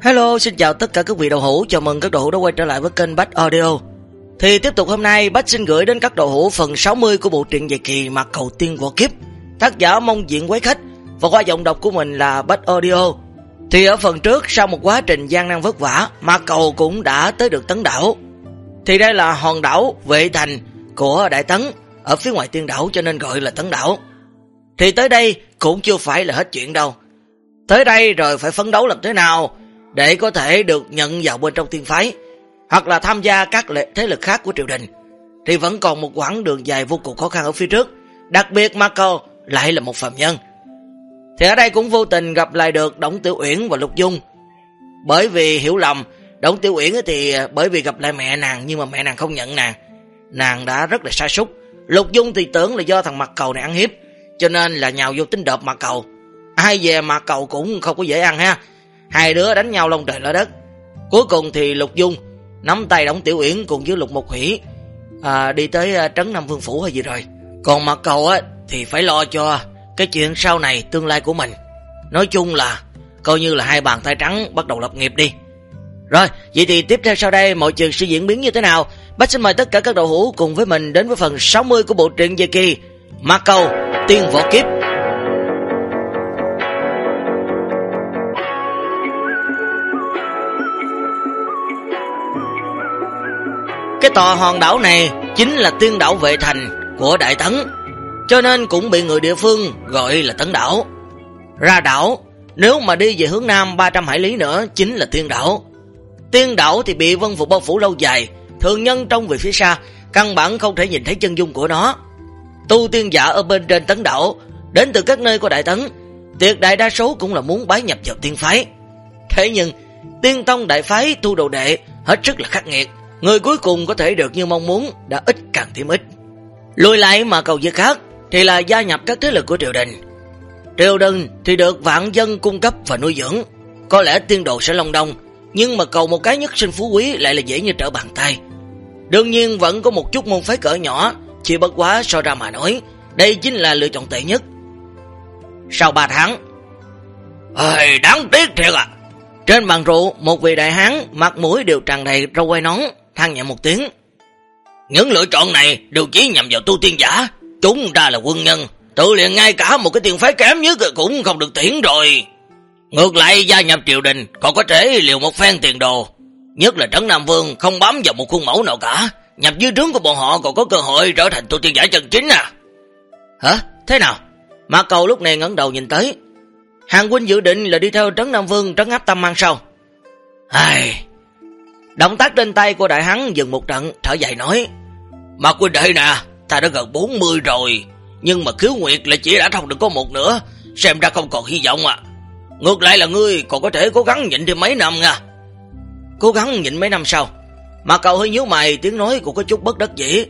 Hello, xin chào tất cả các vị đạo hữu, chào mừng các đạo hữu đã quay trở lại với kênh Bách Audio. Thì tiếp tục hôm nay, Bách xin gửi đến các đạo hữu phần 60 của bộ truyện dài kỳ Mạc Cầu Tiên Võ Kiếp. Tác giả Mông Diện Quái Khách và qua giọng đọc của mình là Bách Audio. Thì ở phần trước, sau một quá trình gian nan vất vả, Mạc Cầu cũng đã tới được Tấn Đảo. Thì đây là hòn đảo Vệ Thành của Đại Tấn, ở phía ngoài Tiên Đảo cho nên gọi là Tấn Đảo. Thì tới đây cũng chưa phải là hết chuyện đâu. Tới đây rồi phải phấn đấu làm thế nào để có thể được nhận vào bên trong tiên phái, hoặc là tham gia các thế lực khác của triều đình, thì vẫn còn một quãng đường dài vô cùng khó khăn ở phía trước. Đặc biệt Mạc Cầu lại là một phàm nhân. Thì ở đây cũng vô tình gặp lại được Đổng Tiểu Uyển và Lục Dung. Bởi vì hiểu lầm, Đổng Tiểu Uyển thì bởi vì gặp lại mẹ nàng, nhưng mà mẹ nàng không nhận nàng đã rất là sa sút. Lục Dung thì tưởng là do thằng Mạc Cầu này ăn hiếp, cho nên là nhào vô tính đợp Mạc Cầu. Ai về Mạc Cầu cũng không có dễ ăn ha. Hai đứa đánh nhau lông trời lở đất. Cuối cùng thì Lục Dung nắm tay Đổng Tiểu Uyển cùng với Lục Mộc Hủy đi tới trấn Nam Vương Phủ hay gì rồi. Còn Mạc Cầu thì phải lo cho cái chuyện sau này tương lai của mình. Nói chung là coi như là hai bàn tay trắng bắt đầu lập nghiệp đi. Rồi, vậy thì tiếp theo sau đây mọi chuyện sẽ diễn biến như thế nào? Bác xin mời tất cả các đạo hữu cùng với mình đến với phần 60 của bộ truyện dài kỳ Mạc Cầu Tiên Võ Kiếp. Cái tòa hòn đảo này chính là Tiên Đảo Vệ Thành của Đại Tấn, cho nên cũng bị người địa phương gọi là Tấn Đảo. Ra đảo, nếu mà đi về hướng nam 300 hải lý nữa chính là Tiên Đảo. Tiên Đảo thì bị vân phục bao phủ lâu dài, thường nhân trông về phía xa căn bản không thể nhìn thấy chân dung của nó. Tu tiên giả ở bên trên Tấn Đảo đến từ các nơi của Đại Tấn, tuyệt đại đa số cũng là muốn bái nhập vào tiên phái. Thế nhưng Tiên Tông đại phái thu đồ đệ hết sức là khắc nghiệt, người cuối cùng có thể được như mong muốn đã ít càng thêm ít. Lùi lại mà cầu việc khác thì là gia nhập các thế lực của triều đình. Triều đình thì được vạn dân cung cấp và nuôi dưỡng, có lẽ tiên đồ sẽ long đong, nhưng mà cầu một cái nhất sinh phú quý lại là dễ như trở bàn tay. Đương nhiên vẫn có một chút môn phái cỡ nhỏ, chỉ bất quá so ra mà nói, đây chính là lựa chọn tệ nhất. Sau 3 tháng, đáng tiếc thiệt à. Trên bàn rượu, một vị đại hán mặt mũi đều tràn đầy râu quai nón than nhẹ một tiếng. Những lựa chọn này đều chỉ nhằm vào tu tiên giả, chúng ta là quân nhân, tự liền ngay cả một cái tiền phái kém nhất cũng không được tuyển rồi. Ngược lại gia nhập triều đình còn có thể liều một phen tiền đồ, nhất là trấn Nam Vương không bám vào một khuôn mẫu nào cả, nhập dưới trướng của bọn họ còn có cơ hội trở thành tu tiên giả chân chính à. Hả? Thế nào? Mạc Cầu lúc này ngẩng đầu nhìn tới. Hàng huynh dự định là đi theo trấn Nam Vương trấn áp Tam Mang sao? Động tác trên tay của đại hán dừng một trận, thở dài nói: Mạc huynh đệ nè, ta đã gần 40 rồi, nhưng mà khiếu nguyệt là chỉ đã thông được có một nửa, xem ra không còn hy vọng à. Ngược lại là ngươi còn có thể cố gắng nhịn thêm mấy năm nha. Cố gắng nhịn mấy năm sao? Mạc Cầu hơi nhíu mày, tiếng nói cũng có chút bất đắc dĩ.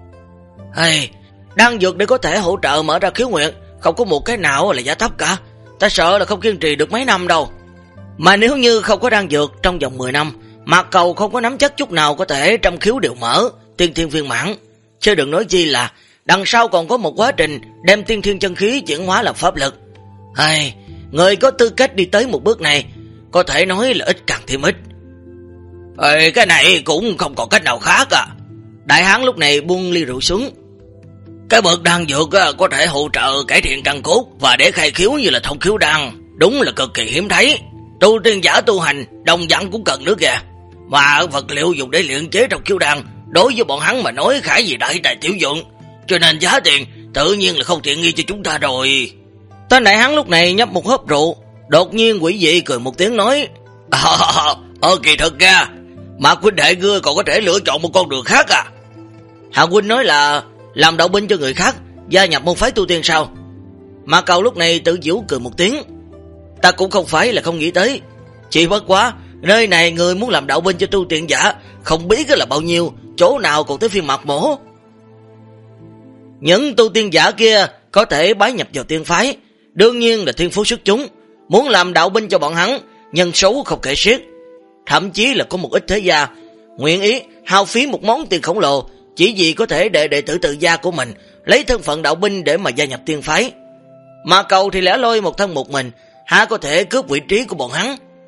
Đan dược để có thể hỗ trợ mở ra khiếu nguyệt không có một cái nào là giá thấp cả, ta sợ là không kiên trì được mấy năm đâu. Mà nếu như không có đan dược trong vòng 10 năm, Mạc Cầu không có nắm chắc chút nào có thể trăm khiếu đều mở tiên thiên viên mãn, chứ đừng nói chi là đằng sau còn có một quá trình đem tiên thiên chân khí chuyển hóa làm pháp lực. Người có tư cách đi tới một bước này có thể nói là ít càng thêm ít. Cái này cũng không còn cách nào khác à. Đại hán lúc này buông ly rượu xuống. Cái bậc đan dược có thể hỗ trợ cải thiện căn cốt và để khai khiếu như là thông khiếu đan, đúng là cực kỳ hiếm thấy. Tu tiên giả tu hành đồng dạng cũng cần nữa kìa, mà vật liệu dùng để luyện chế trong khiếu đan đối với bọn hắn mà nói khả gì đại tài tiểu dụng, cho nên giá tiền tự nhiên là không tiện nghi cho chúng ta rồi. Tên đại hán lúc này nhấp một hớp rượu, đột nhiên quỷ dị cười một tiếng nói: Kỳ thực ra Mạc huynh đệ ngươi còn có thể lựa chọn một con đường khác à. Hạ huynh nói là làm đạo binh cho người khác, gia nhập môn phái tu tiên sao? Mạc Cầu lúc này tự giễu cười một tiếng. Ta cũng không phải là không nghĩ tới, chỉ bất quá nơi này người muốn làm đạo binh cho tu tiên giả không biết là bao nhiêu, chỗ nào còn tới phiên Mạc mổ. Những tu tiên giả kia có thể bái nhập vào tiên phái, đương nhiên là thiên phú xuất chúng, muốn làm đạo binh cho bọn hắn nhân số không kể xiết. Thậm chí là có một ít thế gia nguyện ý hao phí một món tiền khổng lồ chỉ vì có thể để đệ tử tự gia của mình lấy thân phận đạo binh để mà gia nhập tiên phái. Mà Cầu thì lẻ loi một thân một mình, há có thể cướp vị trí của bọn hắn.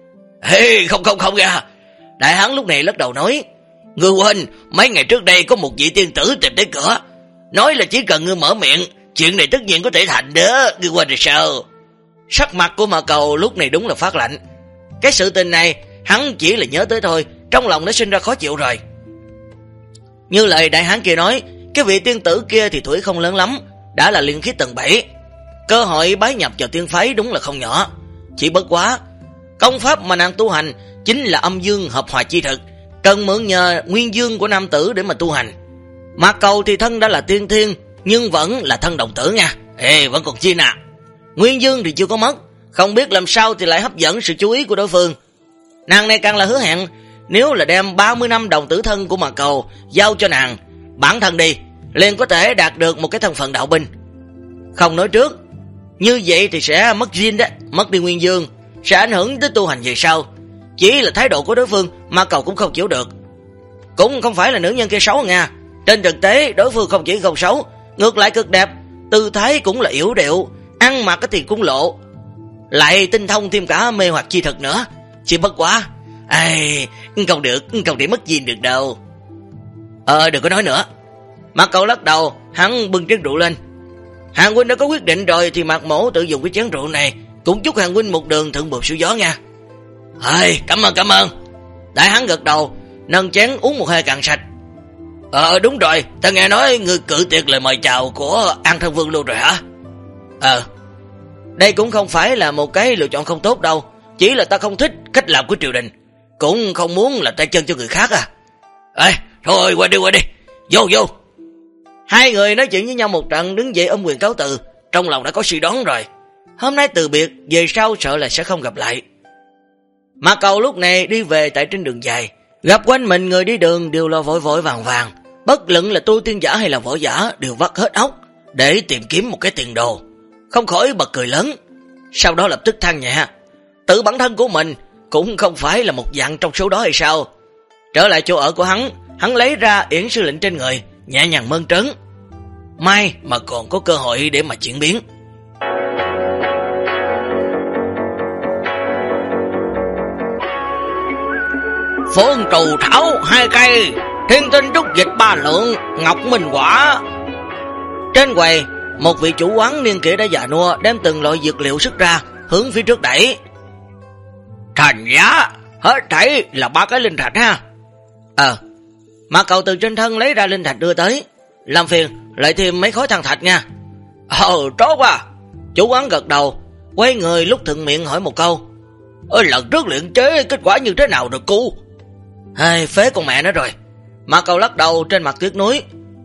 Ê, không ra. Đại hán lúc này lắc đầu nói, ngươi quên, mấy ngày trước đây có một vị tiên tử tìm tới cửa, nói là chỉ cần ngươi mở miệng, chuyện này tất nhiên có thể thành đó, ngươi quên rồi sao? Sắc mặt của Mạc Cầu lúc này đúng là phát lạnh. Cái sự tình này, hắn chỉ là nhớ tới thôi, trong lòng đã sinh ra khó chịu rồi. Như lời đại hán kia nói, cái vị tiên tử kia thì tuổi không lớn lắm, đã là liên khí tầng 7. Cơ hội bái nhập vào tiên phái đúng là không nhỏ. Chỉ bất quá, công pháp mà nàng tu hành chính là âm dương hợp hòa chi thực, cần mượn nhờ nguyên dương của nam tử để mà tu hành. Mạc Cầu thì thân đã là tiên thiên, nhưng vẫn là thân đồng tử nha. Ê, vẫn còn chi nè. Nguyên dương thì chưa có mất, không biết làm sao thì lại hấp dẫn sự chú ý của đối phương. Nàng này càng là hứa hẹn, nếu là đem 30 năm đồng tử thân của Mạc Cầu giao cho nàng, bản thân đi, liền có thể đạt được một cái thân phận đạo binh. Không nói trước, như vậy thì sẽ mất zin đó, mất đi nguyên dương, sẽ ảnh hưởng tới tu hành về sau. Chỉ là thái độ của đối phương, Mạc Cầu cũng không chịu được. Cũng không phải là nữ nhân kia xấu nha, trên thực tế đối phương không chỉ không xấu, ngược lại cực đẹp, tư thái cũng là yếu điệu, ăn mặc thì cũng lộ, lại tinh thông thêm cả mê hoặc chi thực nữa. Chỉ bất quá, không thể mất zin được đâu. Đừng có nói nữa. Mạc Cầu lắc đầu, hắn bưng chén rượu lên. Hàng huynh đã có quyết định rồi thì Mạc mỗ tự dùng cái chén rượu này, cũng chúc hàng huynh một đường thượng bột siêu gió nha. Cảm ơn. Đại hán gật đầu, nâng chén uống một hơi cạn sạch. Đúng rồi, ta nghe nói người cự tuyệt lời mời chào của An Thân Vương luôn rồi hả? Đây cũng không phải là một cái lựa chọn không tốt đâu, chỉ là ta không thích cách làm của triều đình, cũng không muốn là tay chân cho người khác à. Thôi qua đi, vô. Hai người nói chuyện với nhau một trận, đứng dậy ôm quyền cáo từ, trong lòng đã có suy đoán rồi. Hôm nay từ biệt, về sau sợ là sẽ không gặp lại. Mạc Cầu lúc này đi về tại trên đường dài, gặp quanh mình người đi đường đều lo vội vàng, bất luận là tu tiên giả hay là võ giả đều vắt hết óc để tìm kiếm một cái tiền đồ, không khỏi bật cười lớn. Sau đó lập tức than nhẹ, tự bản thân của mình cũng không phải là một dạng trong số đó hay sao? Trở lại chỗ ở của hắn lấy ra yển sư lệnh trên người, nhẹ nhàng mơn trớn. Mai mà còn có cơ hội để mà chuyển biến. Phương trù thảo 2 cây, thiên tinh trúc dịch 3 lượng, ngọc minh quả. Trên quầy, một vị chủ quán niên kỷ đã già nua đem từng loại dược liệu xuất ra, hướng phía trước đẩy. Thành giá, hết thảy là 3 cái linh thạch ha. Mạc Cầu từ trên thân lấy ra linh thạch đưa tới. Làm phiền, lại thêm mấy khối than thạch nha. Tốt à. Chủ quán gật đầu, quay người lúc thuận miệng hỏi một câu. Lần trước luyện chế kết quả như thế nào rồi cô? Phế con mẹ nó rồi. Mạc Cầu lắc đầu, trên mặt tiếc nuối.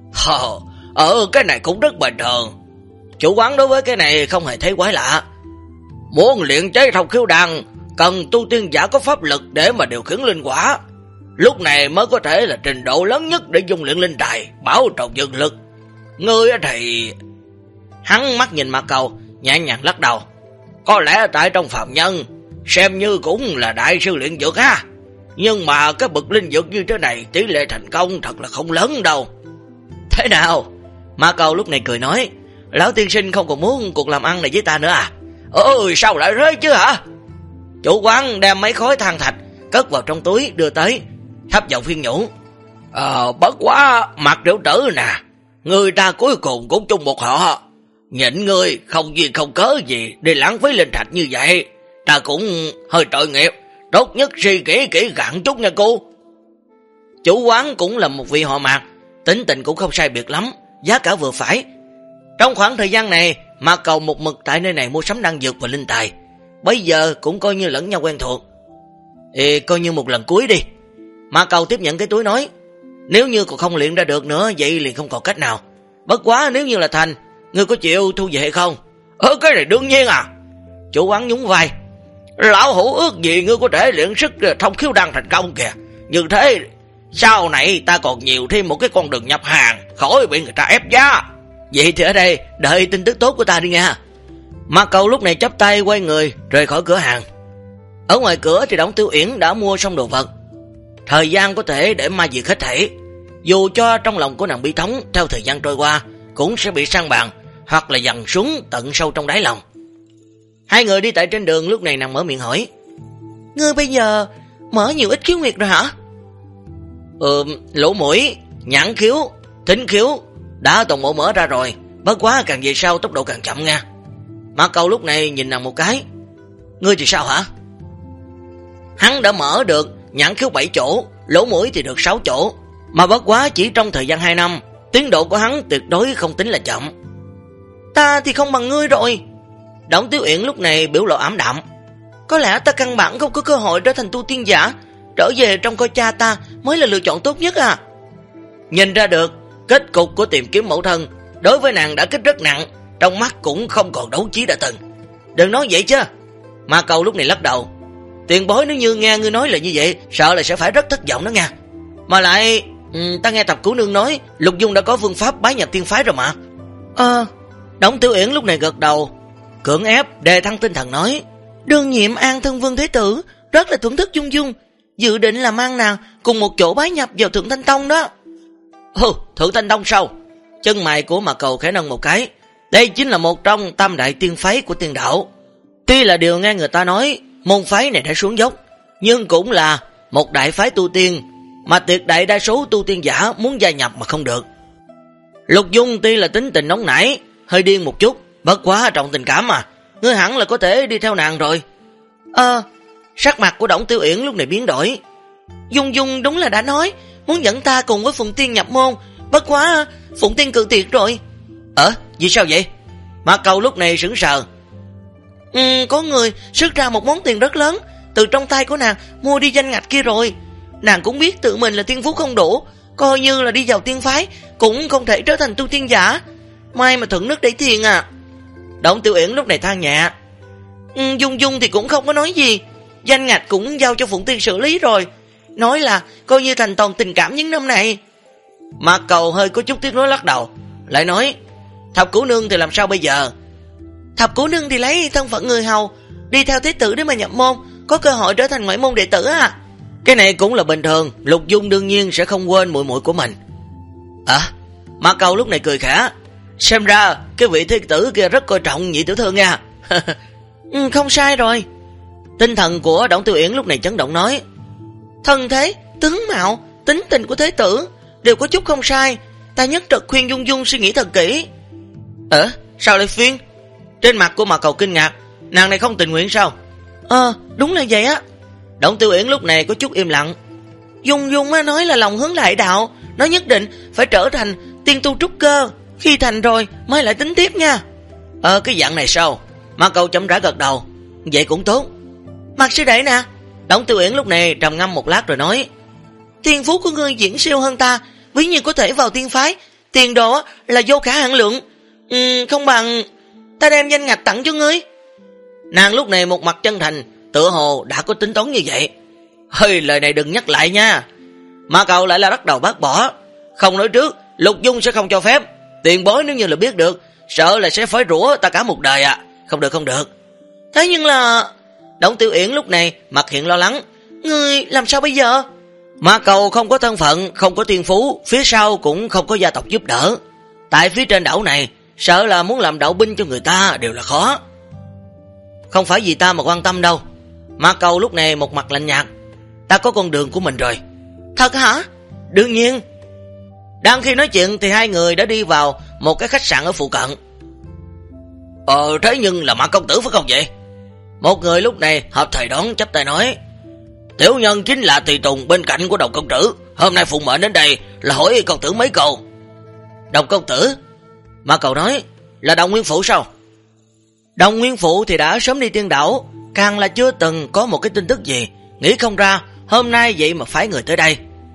Cái này cũng rất bình thường. Chủ quán đối với cái này không hề thấy quái lạ. Muốn luyện chế Thông Khiếu Đan, cần tu tiên giả có pháp lực để mà điều khiển linh quả. Lúc này mới có thể là trình độ lớn nhất để dung luyện linh tài, bảo tròn dược lực. Ngươi thì... Hắn mắt nhìn Mạc Cầu, nhẹ nhàng lắc đầu. Có lẽ tại trong phạm nhân, xem như cũng là đại sư luyện dược ha. Nhưng mà cái bậc linh dược như thế này, tỷ lệ thành công thật là không lớn đâu. Thế nào? Mạc Cầu lúc này cười nói, lão tiên sinh không còn muốn cuộc làm ăn này với ta nữa à? Sao lại thế chứ hả? Chủ quán đem mấy khối than thạch cất vào trong túi đưa tới, thấp giọng khuyên nhủ. Bất quá Mạc tiểu tử nè, người ta cuối cùng cũng chung một họ, nhịn ngươi không duyên không cớ gì đi lãng phí linh thạch như vậy, ta cũng hơi tội nghiệp, tốt nhất suy kỹ gặn chút nha cô. Chủ quán cũng là một vị họ Mạc, tính tình cũng không sai biệt lắm, giá cả vừa phải. Trong khoảng thời gian này, Mạc Cầu một mực tại nơi này mua sắm đan dược và linh tài, bây giờ cũng coi như lẫn nhau quen thuộc. Coi như một lần cuối đi. Mạc Cầu tiếp nhận cái túi nói, nếu như còn không luyện ra được nữa, vậy liền không còn cách nào. Bất quá nếu như là thành, ngươi có chịu thu về hay không? Cái này đương nhiên à. Chủ quán nhún vai, lão hữu ước gì ngươi có thể luyện sức Thông Khiếu Đan thành công kìa. Như thế sau này ta còn nhiều thêm một cái con đường nhập hàng, khỏi bị người ta ép giá. Vậy thì ở đây đợi tin tức tốt của ta đi nha. Mạc Cầu lúc này chắp tay quay người rời khỏi cửa hàng. Ở ngoài cửa thì Đổng Tiểu Uyển đã mua xong đồ vật. Thời gian có thể để ma diệt hết thảy, dù cho trong lòng của nàng bi thống theo thời gian trôi qua cũng sẽ bị san bằng hoặc là dằn xuống tận sâu trong đáy lòng. Hai người đi tại trên đường, lúc này nàng mở miệng hỏi, ngươi bây giờ mở nhiều ít khiếu huyệt rồi hả? Lỗ mũi, nhãn khiếu, thính khiếu đã toàn bộ mở ra rồi, bất quá càng về sau tốc độ càng chậm nha. Mã Cầu lúc này nhìn nàng một cái. Ngươi thì sao hả? Hắn đã mở được nhãn khiếu 7 chỗ, lỗ mũi thì được 6 chỗ, mà bất quá chỉ trong thời gian 2 năm, tiến độ của hắn tuyệt đối không tính là chậm. Ta thì không bằng ngươi rồi. Đổng Tiểu Uyển lúc này biểu lộ ảm đạm. Có lẽ ta căn bản không có cơ hội trở thành tu tiên giả, trở về trong coi cha ta mới là lựa chọn tốt nhất à. Nhìn ra được, kết cục của tìm kiếm mẫu thân đối với nàng đã kích rất nặng, trong mắt cũng không còn đấu trí đã từng. Đừng nói vậy chứ. Mã Cầu lúc này lắc đầu. Tiền bối nếu như nghe ngươi nói là như vậy, sợ là sẽ phải rất thất vọng đó nha. Mà lại, ta nghe Thập Cửu Nương nói Lục Dung đã có phương pháp bái nhập tiên phái rồi mà. Đổng Tiểu Uyển lúc này gật đầu, cưỡng ép đề thăng tinh thần nói. Đương nhiệm An Thân Vương Thế Tử rất là thưởng thức Dung Dung, dự định là mang nàng cùng một chỗ bái nhập vào Thượng Thanh Tông đó. Thượng Thanh Tông sao? Chân mày của Mạc Cầu khẽ nâng một cái. Đây chính là một trong tam đại tiên phái của tiên đạo. Tuy là điều nghe người ta nói môn phái này đã xuống dốc, nhưng cũng là một đại phái tu tiên mà tuyệt đại đa số tu tiên giả muốn gia nhập mà không được. Lục Dung tuy là tính tình nóng nảy, hơi điên một chút, bất quá trọng tình cảm mà, ngươi hẳn là có thể đi theo nàng rồi. Sắc mặt của Đổng Tiểu Uyển lúc này biến đổi. Dung Dung đúng là đã nói muốn dẫn ta cùng với Phụng Tiên nhập môn, bất quá Phụng Tiên cự tuyệt rồi. Vì sao vậy? Mã Cầu lúc này sững sờ. Có người xuất ra một món tiền rất lớn từ trong tay của nàng mua đi danh ngạch kia rồi. Nàng cũng biết tự mình là tiên phú không đủ, coi như là đi vào tiên phái cũng không thể trở thành tu tiên giả. May mà thuận nước đẩy thuyền à. Đổng Tiểu Uyển lúc này than nhẹ. Dung Dung thì cũng không có nói gì, danh ngạch cũng giao cho Phụng Tiên xử lý rồi, nói là coi như thành toàn tình cảm những năm này. Mã Cầu hơi có chút tiếc nuối lắc đầu, lại nói Thập Cửu Nương thì làm sao bây giờ? Thập Cửu Nương thì lấy thân phận người hầu đi theo Thế Tử để mà nhập môn, có cơ hội trở thành ngoại môn đệ tử à. Cái này cũng là bình thường, Lục Dung đương nhiên sẽ không quên muội muội của mình. Mã Cầu lúc này cười khẽ. Xem ra cái vị Thế Tử kia rất coi trọng nhị tiểu thư nha. Không sai rồi. Tinh thần của Đổng Tiểu Uyển lúc này chấn động nói. Thân thế, tướng mạo, tính tình của Thế Tử đều có chút không sai, ta nhất trực khuyên Dung Dung suy nghĩ thật kỹ. Sao lại khuyên? Trên mặt của Mã Cầu kinh ngạc, nàng này không tình nguyện sao? Đúng là vậy á. Đổng Tiểu Uyển lúc này có chút im lặng. Dung Dung nói là lòng hướng đại đạo, nó nhất định phải trở thành tiên tu trúc cơ, khi thành rồi mới lại tính tiếp nha. Cái dạng này sao? Mã Cầu chậm rãi gật đầu. Vậy cũng tốt. Mạc sư đệ nè. Đổng Tiểu Uyển lúc này trầm ngâm một lát rồi nói. Tiên phú của ngươi diễn siêu hơn ta, ví như có thể vào tiên phái, tiền đồ là vô khả hạn lượng. Không bằng ta đem danh ngạch tặng cho ngươi. Nàng lúc này một mặt chân thành, tựa hồ đã có tính toán như vậy. Lời này đừng nhắc lại nha. Mã Cầu lại là bắt đầu bác bỏ. Không nói trước, Lục Dung sẽ không cho phép. Tiền bối nếu như là biết được, sợ là sẽ phải rủa ta cả một đời à. Không được. Thế nhưng là... Đổng Tiểu Uyển lúc này mặt hiện lo lắng. Ngươi làm sao bây giờ? Mã Cầu không có thân phận, không có tiên phú, phía sau cũng không có gia tộc giúp đỡ. Tại phía trên đảo này, sợ là muốn làm đạo binh cho người ta đều là khó. Không phải vì ta mà quan tâm đâu. Mã Cầu lúc này một mặt lạnh nhạt. Ta có con đường của mình rồi. Thật hả? Đương nhiên. Đang khi nói chuyện thì hai người đã đi vào một cái khách sạn ở phụ cận. Thế nhưng là Mã công tử phải không vậy? Một người lúc này hợp thời đón chắp tay nói. Tiểu nhân chính là tùy tùng bên cạnh của Đồng công tử, hôm nay phụng mệnh đến đây là hỏi công tử mấy câu. Đồng công tử? Mã Cầu nói. Là Đồng Nguyên Phụ sao? Đồng Nguyên Phụ thì đã sớm đi tiên đảo, càng là chưa từng có một cái tin tức gì, nghĩ không ra hôm nay vậy mà phái người tới đây.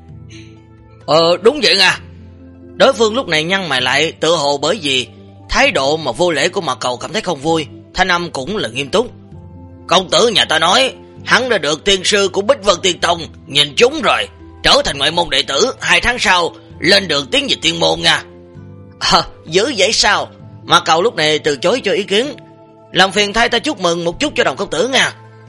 Đúng vậy à. Đối phương lúc này nhăn mày lại, tự hồ bởi vì thái độ mà vô lễ của Mã Cầu cảm thấy không vui, thanh âm cũng là nghiêm túc. Công tử nhà ta nói hắn đã được tiên sư của Bích Vân Tiên Tông nhìn chúng rồi, trở thành ngoại môn đệ tử, 2 tháng sau lên đường tiến về tiên môn nha. Dữ vậy sao? Mã Cầu lúc này từ chối cho ý kiến. Làm phiền thay ta chúc mừng một chút cho Đồng công tử nha.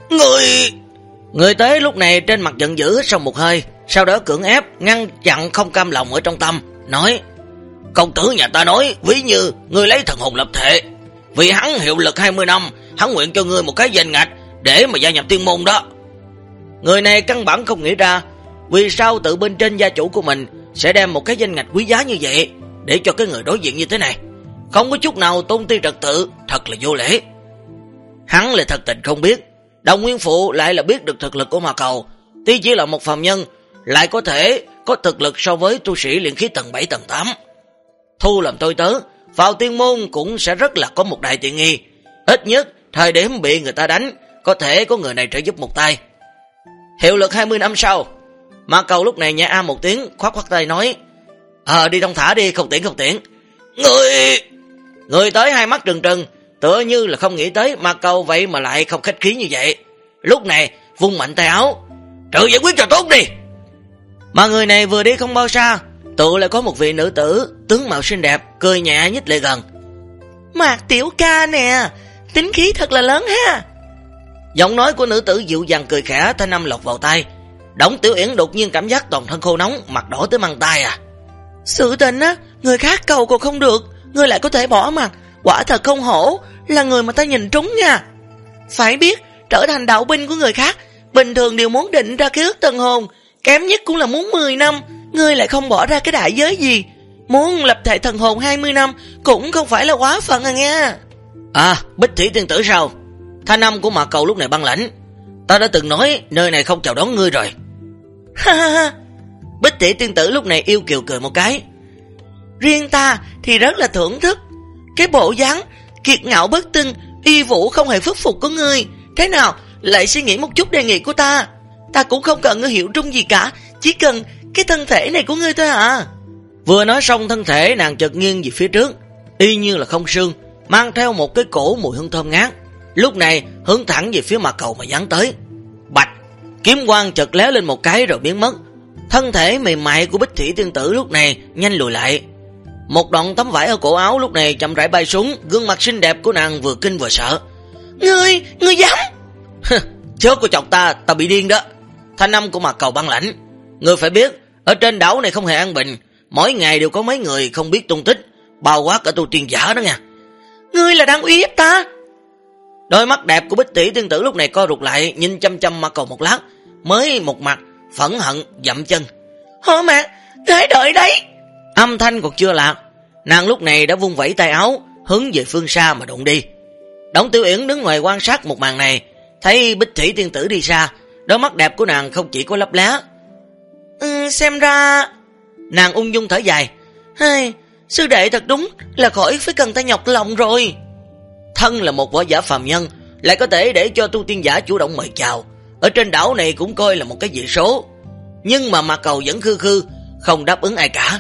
Người tới lúc này trên mặt giận dữ hít sâu một hơi, sau đó cưỡng ép ngăn chặn không cam lòng ở trong tâm, nói. Công tử nhà ta nói, ví như ngươi lấy thần hồn lập thể, vì hắn hiệu lực 20 năm, hắn nguyện cho ngươi một cái danh ngạch để mà gia nhập tiên môn đó. Người này căn bản không nghĩ ra vì sao tự bên trên gia chủ của mình sẽ đem một cái danh ngạch quý giá như vậy để cho cái người đối diện như thế này. Không có chút nào tôn ti trật tự, thật là vô lễ. Hắn là thật tình không biết, Đồng Nguyên Phụ lại là biết được thực lực của Ma Cầu. Tuy chỉ là một phàm nhân, lại có thể có thực lực so với tu sĩ luyện khí tầng 7 tầng 8. Thu làm tôi tớ, vào tiên môn cũng sẽ rất là có một đại tiện nghi. Ít nhất, thời điểm bị người ta đánh, có thể có người này trợ giúp một tay. Hiệu lực 20 năm sau. Ma Cầu lúc này nhẹ một tiếng, khoát khoát tay nói: đi thông thả đi, không tiễn. Người tới hai mắt trừng trừng, tựa như là không nghĩ tới Ma Cầu vậy mà lại không khách khí như vậy. Lúc này vung mạnh tay áo: tự giải quyết cho tốt đi. Mà người này vừa đi không bao xa, tự lại có một vị nữ tử tướng mạo xinh đẹp cười nhẹ nhích lại gần. Mạc tiểu ca nè, tính khí thật là lớn ha. Giọng nói của nữ tử dịu dàng cười khẽ, thanh âm lọt vào tai. Đổng Tiểu Uyển đột nhiên cảm giác toàn thân khô nóng, mặt đỏ tới mang tai à. Sự tình á, người khác cầu còn không được, người lại có thể bỏ mặt, quả thật không hổ là người mà ta nhìn trúng nha. Phải biết, trở thành đạo binh của người khác, bình thường đều muốn định ra ký ức tân hồn, kém nhất cũng là muốn 10 năm, ngươi lại không bỏ ra cái đại giới gì. Muốn lập thể thần hồn 20 năm cũng không phải là quá phận à nghe. Bích Thủy tiên tử sao? Thanh âm của Ma Cầu lúc này băng lãnh. Ta đã từng nói nơi này không chào đón ngươi rồi. Ha. Bích Thủy tiên tử lúc này yêu kiều cười một cái. Riêng ta thì rất là thưởng thức cái bộ dáng kiệt ngạo bất tuân, uy vũ không hề phức phục của ngươi. Thế nào lại suy nghĩ một chút đề nghị của ta? Ta cũng không cần ngươi hiệu trung gì cả, chỉ cần cái thân thể này của ngươi thôi à. Vừa nói xong thân thể nàng chợt nghiêng về phía trước, y như là không xương, mang theo một cái cổ mùi hương thơm ngát. Lúc này hướng thẳng về phía Ma Cầu mà giáng tới. Bạch, kiếm quang chợt lóe lên một cái rồi biến mất. Thân thể mềm mại của Bích Thủy tiên tử lúc này nhanh lùi lại. Một đoạn tấm vải ở cổ áo lúc này chậm rãi bay xuống, gương mặt xinh đẹp của nàng vừa kinh vừa sợ. Ngươi dám? Chớ có chọc ta bị điên đó. Thanh âm của Ma Cầu băng lãnh. Ngươi phải biết, ở trên đảo này không hề an bình, mỗi ngày đều có mấy người không biết tung tích, bao quát cả tu tiên giả đó nha. Ngươi là đang uy hiếp ta? Đôi mắt đẹp của Bích Thủy tiên tử lúc này co rụt lại, nhìn chăm chăm Ma Cầu một lát, mới một mặt phẫn hận dậm chân. Hả mẹ, hãy đợi đấy. Âm thanh còn chưa lạc, nàng lúc này đã vung vẩy tay áo hướng về phương xa mà đụng đi. Đổng Tiểu Uyển đứng ngoài quan sát một màn này, thấy Bích Thủy tiên tử đi xa, đôi mắt đẹp của nàng không chỉ có lấp lé. Xem ra... Nàng ung dung thở dài. Sư đệ thật đúng là khỏi phải cần ta nhọc lòng rồi. Thân là một võ giả phàm nhân, lại có thể để cho tu tiên giả chủ động mời chào, ở trên đảo này cũng coi là một cái dị số. Nhưng mà Ma Cầu vẫn khư không đáp ứng ai cả.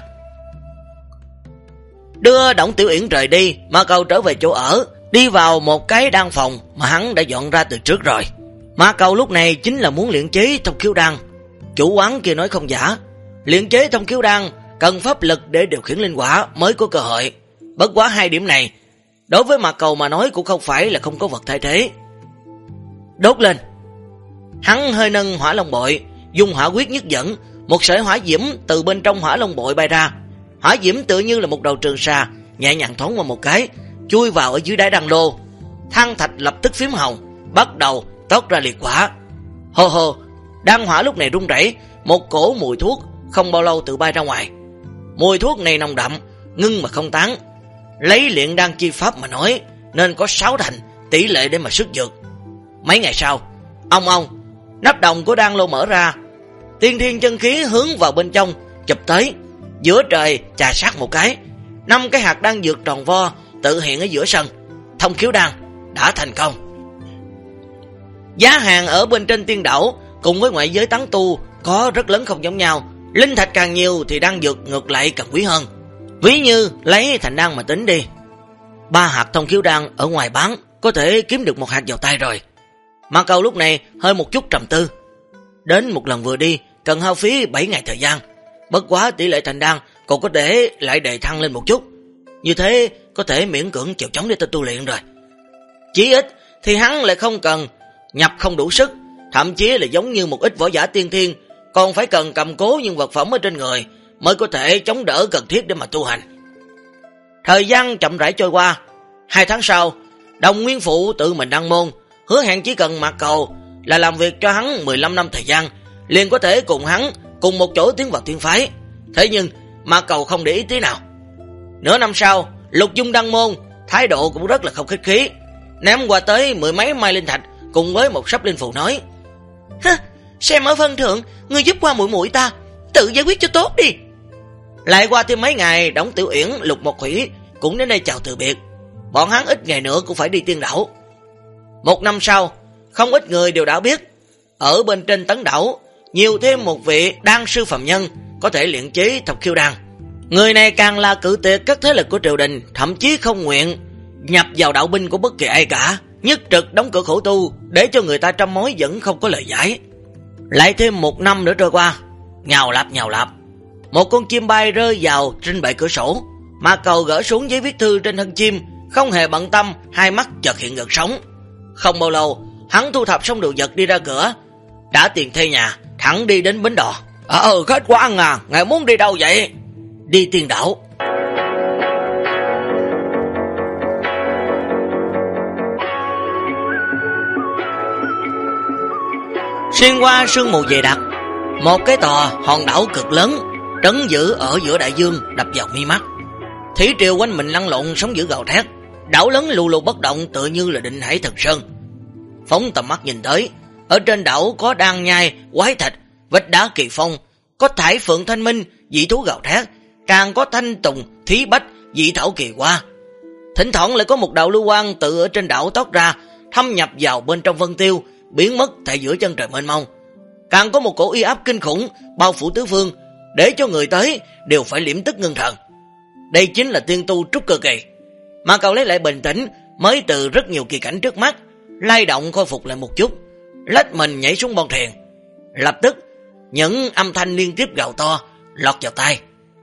Đưa Đổng Tiểu Uyển rời đi, Ma Cầu trở về chỗ ở, đi vào một cái đan phòng mà hắn đã dọn ra từ trước rồi. Ma Cầu lúc này chính là muốn luyện chế thông khiếu đan. Chủ quán kia nói không giả, luyện chế thông khiếu đan cần pháp lực để điều khiển linh quả mới có cơ hội. Bất quá hai điểm này đối với Ma Cầu mà nói cũng không phải là không có vật thay thế. Đốt lên. Hắn hơi nâng hỏa long bội, dùng hỏa quyết nhất dẫn, một sợi hỏa diễm từ bên trong hỏa long bội bay ra. Hỏa diễm tựa như là một đầu trường sa, nhẹ nhàng thoáng qua một cái, chui vào ở dưới đáy đan lô. Than thạch lập tức phím hồng, bắt đầu toát ra liệt quả. Hồ, đan hỏa lúc này rung rẩy, một cổ mùi thuốc không bao lâu tự bay ra ngoài. Mùi thuốc này nồng đậm, ngưng mà không tán. Lấy luyện đan chi pháp mà nói, nên có 6 thành tỷ lệ để mà xuất dược. Mấy ngày sau, ông nắp đồng của đan lô mở ra, tiên thiên chân khí hướng vào bên trong chụp tới. Giữa trời chà sát một cái, 5 cái hạt đan dược tròn vo tự hiện ở giữa sân. Thông khiếu đan đã thành công. Giá hàng ở bên trên tiên đảo cùng với ngoại giới tán tu có rất lớn không giống nhau. Linh thạch càng nhiều thì đan dược ngược lại càng quý hơn. Ví như lấy thành đan mà tính đi, 3 hạt thông khiếu đan ở ngoài bán có thể kiếm được 1 hạt vào tay rồi. Ma Cầu lúc này hơi một chút trầm tư. Đến một lần vừa đi cần hao phí 7 ngày thời gian. Bất quá tỷ lệ thành đan còn có thể lại đề thăng lên một chút, như thế có thể miễn cưỡng chịu chống để ta tu luyện rồi. Chỉ ít thì hắn lại không cần nhập không đủ sức, thậm chí là giống như một ít võ giả tiên thiên, còn phải cần cầm cố những vật phẩm ở trên người mới có thể chống đỡ cần thiết để mà tu hành. Thời gian chậm rãi trôi qua. 2 tháng sau, Đồng Nguyên Phụ tự mình đăng môn, hứa hẹn chỉ cần Ma Cầu là làm việc cho hắn 15 năm thời gian, liền có thể cùng hắn cùng một chỗ tiến vào tiên phái. Thế nhưng Mạc Cầu không để ý tí nào. Nửa năm sau, Lục Dung đăng môn, thái độ cũng rất là không khách khí, ném qua tới 10 mấy mai linh thạch cùng với một sấp linh phù nói: xem ở phân thượng, ngươi giúp qua muội ta, tự giải quyết cho tốt đi. Lại qua thêm mấy ngày, Đổng Tiểu Uyển, Lục Mộc Thủy cũng đến đây chào từ biệt. Bọn hắn ít ngày nữa cũng phải đi tiên đảo. Một năm sau, không ít người đều đã biết, ở bên trên tấn đảo nhiều thêm một vị đan sư phàm nhân có thể luyện chế thập khiêu đan. Người này càng là cự tuyệt các thế lực của triều đình, thậm chí không nguyện nhập vào đạo binh của bất kỳ ai cả, nhất trực đóng cửa khổ tu, để cho người ta trăm mối vẫn không có lời giải. Lại thêm một năm nữa trôi qua, nhào lạp, một con chim bay rơi vào trên bệ cửa sổ. Mạc Cầu gỡ xuống giấy viết thư trên thân chim, không hề bận tâm, hai mắt chợt hiện gần sống. Không bao lâu, hắn thu thập xong đồ vật đi ra cửa, đã tiền thuê nhà, thẳng đi đến bến đò. Khách quan à, ngài muốn đi đâu vậy? Đi tiên đảo. Xuyên qua sương mù dày đặc, một cái tòa hòn đảo cực lớn trấn giữ ở giữa đại dương đập vào mi mắt. Thủy triều quanh mình lăn lộn, sóng dữ gào thét, đảo lớn lù lù bất động, tựa như là định hải thần sơn. Phóng tầm mắt nhìn tới, ở trên đảo có đan nhai, quái thạch, vách đá kỳ phong, có thải phượng thanh minh, dị thú gào thét, càng có thanh tùng, thí bách, dị thảo kỳ hoa. Thỉnh thoảng lại có một đạo lưu quang tự ở trên đảo toát ra, thâm nhập vào bên trong vân tiêu, biến mất tại giữa chân trời mênh mông. Càng có một cổ uy áp kinh khủng bao phủ tứ phương, để cho người tới đều phải liễm tức ngưng thần. Đây chính là tiên tu trúc cơ kỳ. Mà Cầu lấy lại bình tĩnh, mới từ rất nhiều kỳ cảnh trước mắt lay động khôi phục lại một chút, lách mình nhảy xuống bon thuyền. Lập tức những âm thanh liên tiếp gào to lọt vào tai.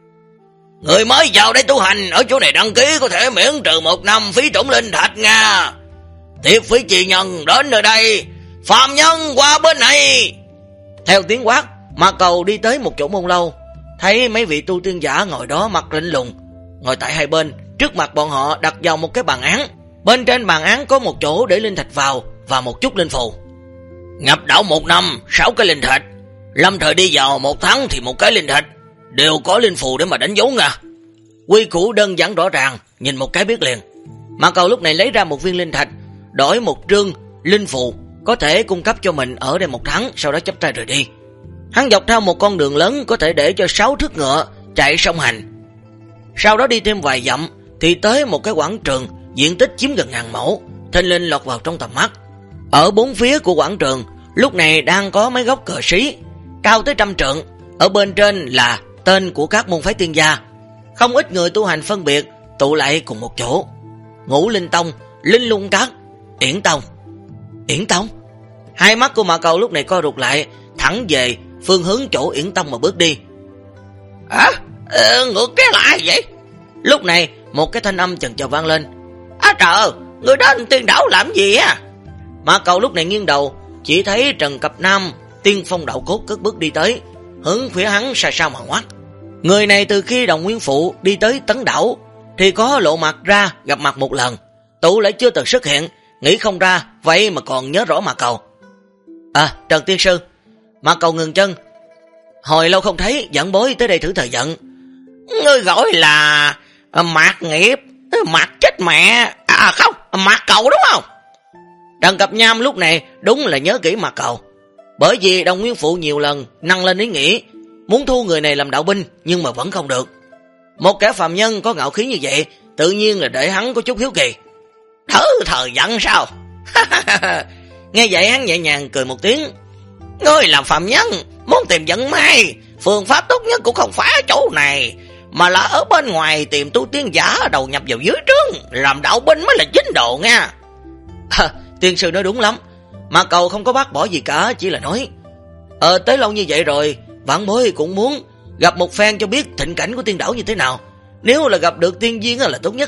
Người mới vào đây tu hành, ở chỗ này đăng ký có thể miễn trừ 1 năm phí tổn linh thạch nha. Tiếp phí chi nhân đến nơi đây, phàm nhân qua bên này. Theo tiếng quát, Mạc Cầu đi tới một chỗ môn lâu, thấy mấy vị tu tiên giả ngồi đó mặt lạnh lùng, ngồi tại hai bên. Trước mặt bọn họ đặt vào một cái bàn án, bên trên bàn án có một chỗ để linh thạch vào và một chút linh phù. Nhập đảo 1 năm 6 cái linh thạch, lâm thời đi vào 1 tháng thì 1 cái linh thạch, đều có linh phù để mà đánh dấu nha. Quy củ đơn giản rõ ràng, nhìn một cái biết liền. Mạc Cầu lúc này lấy ra một viên linh thạch, đổi một trương linh phù, có thể cung cấp cho mình ở đây 1 tháng, sau đó chắp tay rời đi. Hắn dọc theo một con đường lớn có thể để cho 6 thước ngựa chạy song hành. Sau đó đi thêm vài dặm thì tới một cái quảng trường diện tích chiếm gần 1000 mẫu, thình lình lọt vào trong tầm mắt. Ở bốn phía của quảng trường lúc này đang có mấy gốc cờ sĩ cao tới 100 trượng, ở bên trên là tên của các môn phái tiên gia. Không ít người tu hành phân biệt tụ lại cùng một chỗ. Ngũ Linh Tông, Linh Lung Các, Yển Tông. Yển Tông? Hai mắt của Mạc Cầu lúc này co rụt lại, thẳng về phương hướng chỗ Yển Tông mà bước đi. Ngược cái lại vậy? Lúc này một cái thanh âm chần chờ vang lên. Trời, người đến tiên đảo làm gì á? Mạc Cầu lúc này nghiêng đầu, chỉ thấy Trần Cập Nam tiên phong đạo cốt cất bước đi tới, hướng phía hắn xa xa mà ngoắt. Người này từ khi Đồng Nguyên Phụ đi tới tấn đảo thì có lộ mặt ra gặp mặt một lần, tụ lại chưa từng xuất hiện, nghĩ không ra vậy mà còn nhớ rõ Mạc Cầu. Trần tiên sư. Mạc Cầu ngừng chân, hồi lâu không thấy, giận bối tới đây thử thời giận. Ngươi gọi là Mạc Nghiệp, Mạc chết mẹ, không, Mạc Cầu đúng không? Trần Cập Nham lúc này đúng là nhớ kỹ Mạc Cầu, bởi vì Đồng Nguyên Phụ nhiều lần nâng lên ý nghĩ muốn thu người này làm đạo binh, nhưng mà vẫn không được. Một kẻ phàm nhân có ngạo khí như vậy, tự nhiên là để hắn có chút hiếu kỳ. Thử thời giận sao? Nghe vậy hắn nhẹ nhàng cười một tiếng. Ngươi làm phàm nhân muốn tìm vận may, phương pháp tốt nhất cũng không phải ở chỗ này, mà là ở bên ngoài tìm tu tiên giả đầu nhập vào dưới trướng, làm đạo binh mới là chính đồ nha. Tiên sư nói đúng lắm. Mạc Cầu không có bác bỏ gì cả, chỉ là nói tới lâu như vậy rồi, vãn bối cũng muốn gặp một phen cho biết thịnh cảnh của tiên đảo như thế nào. Nếu là gặp được tiên duyên là tốt nhất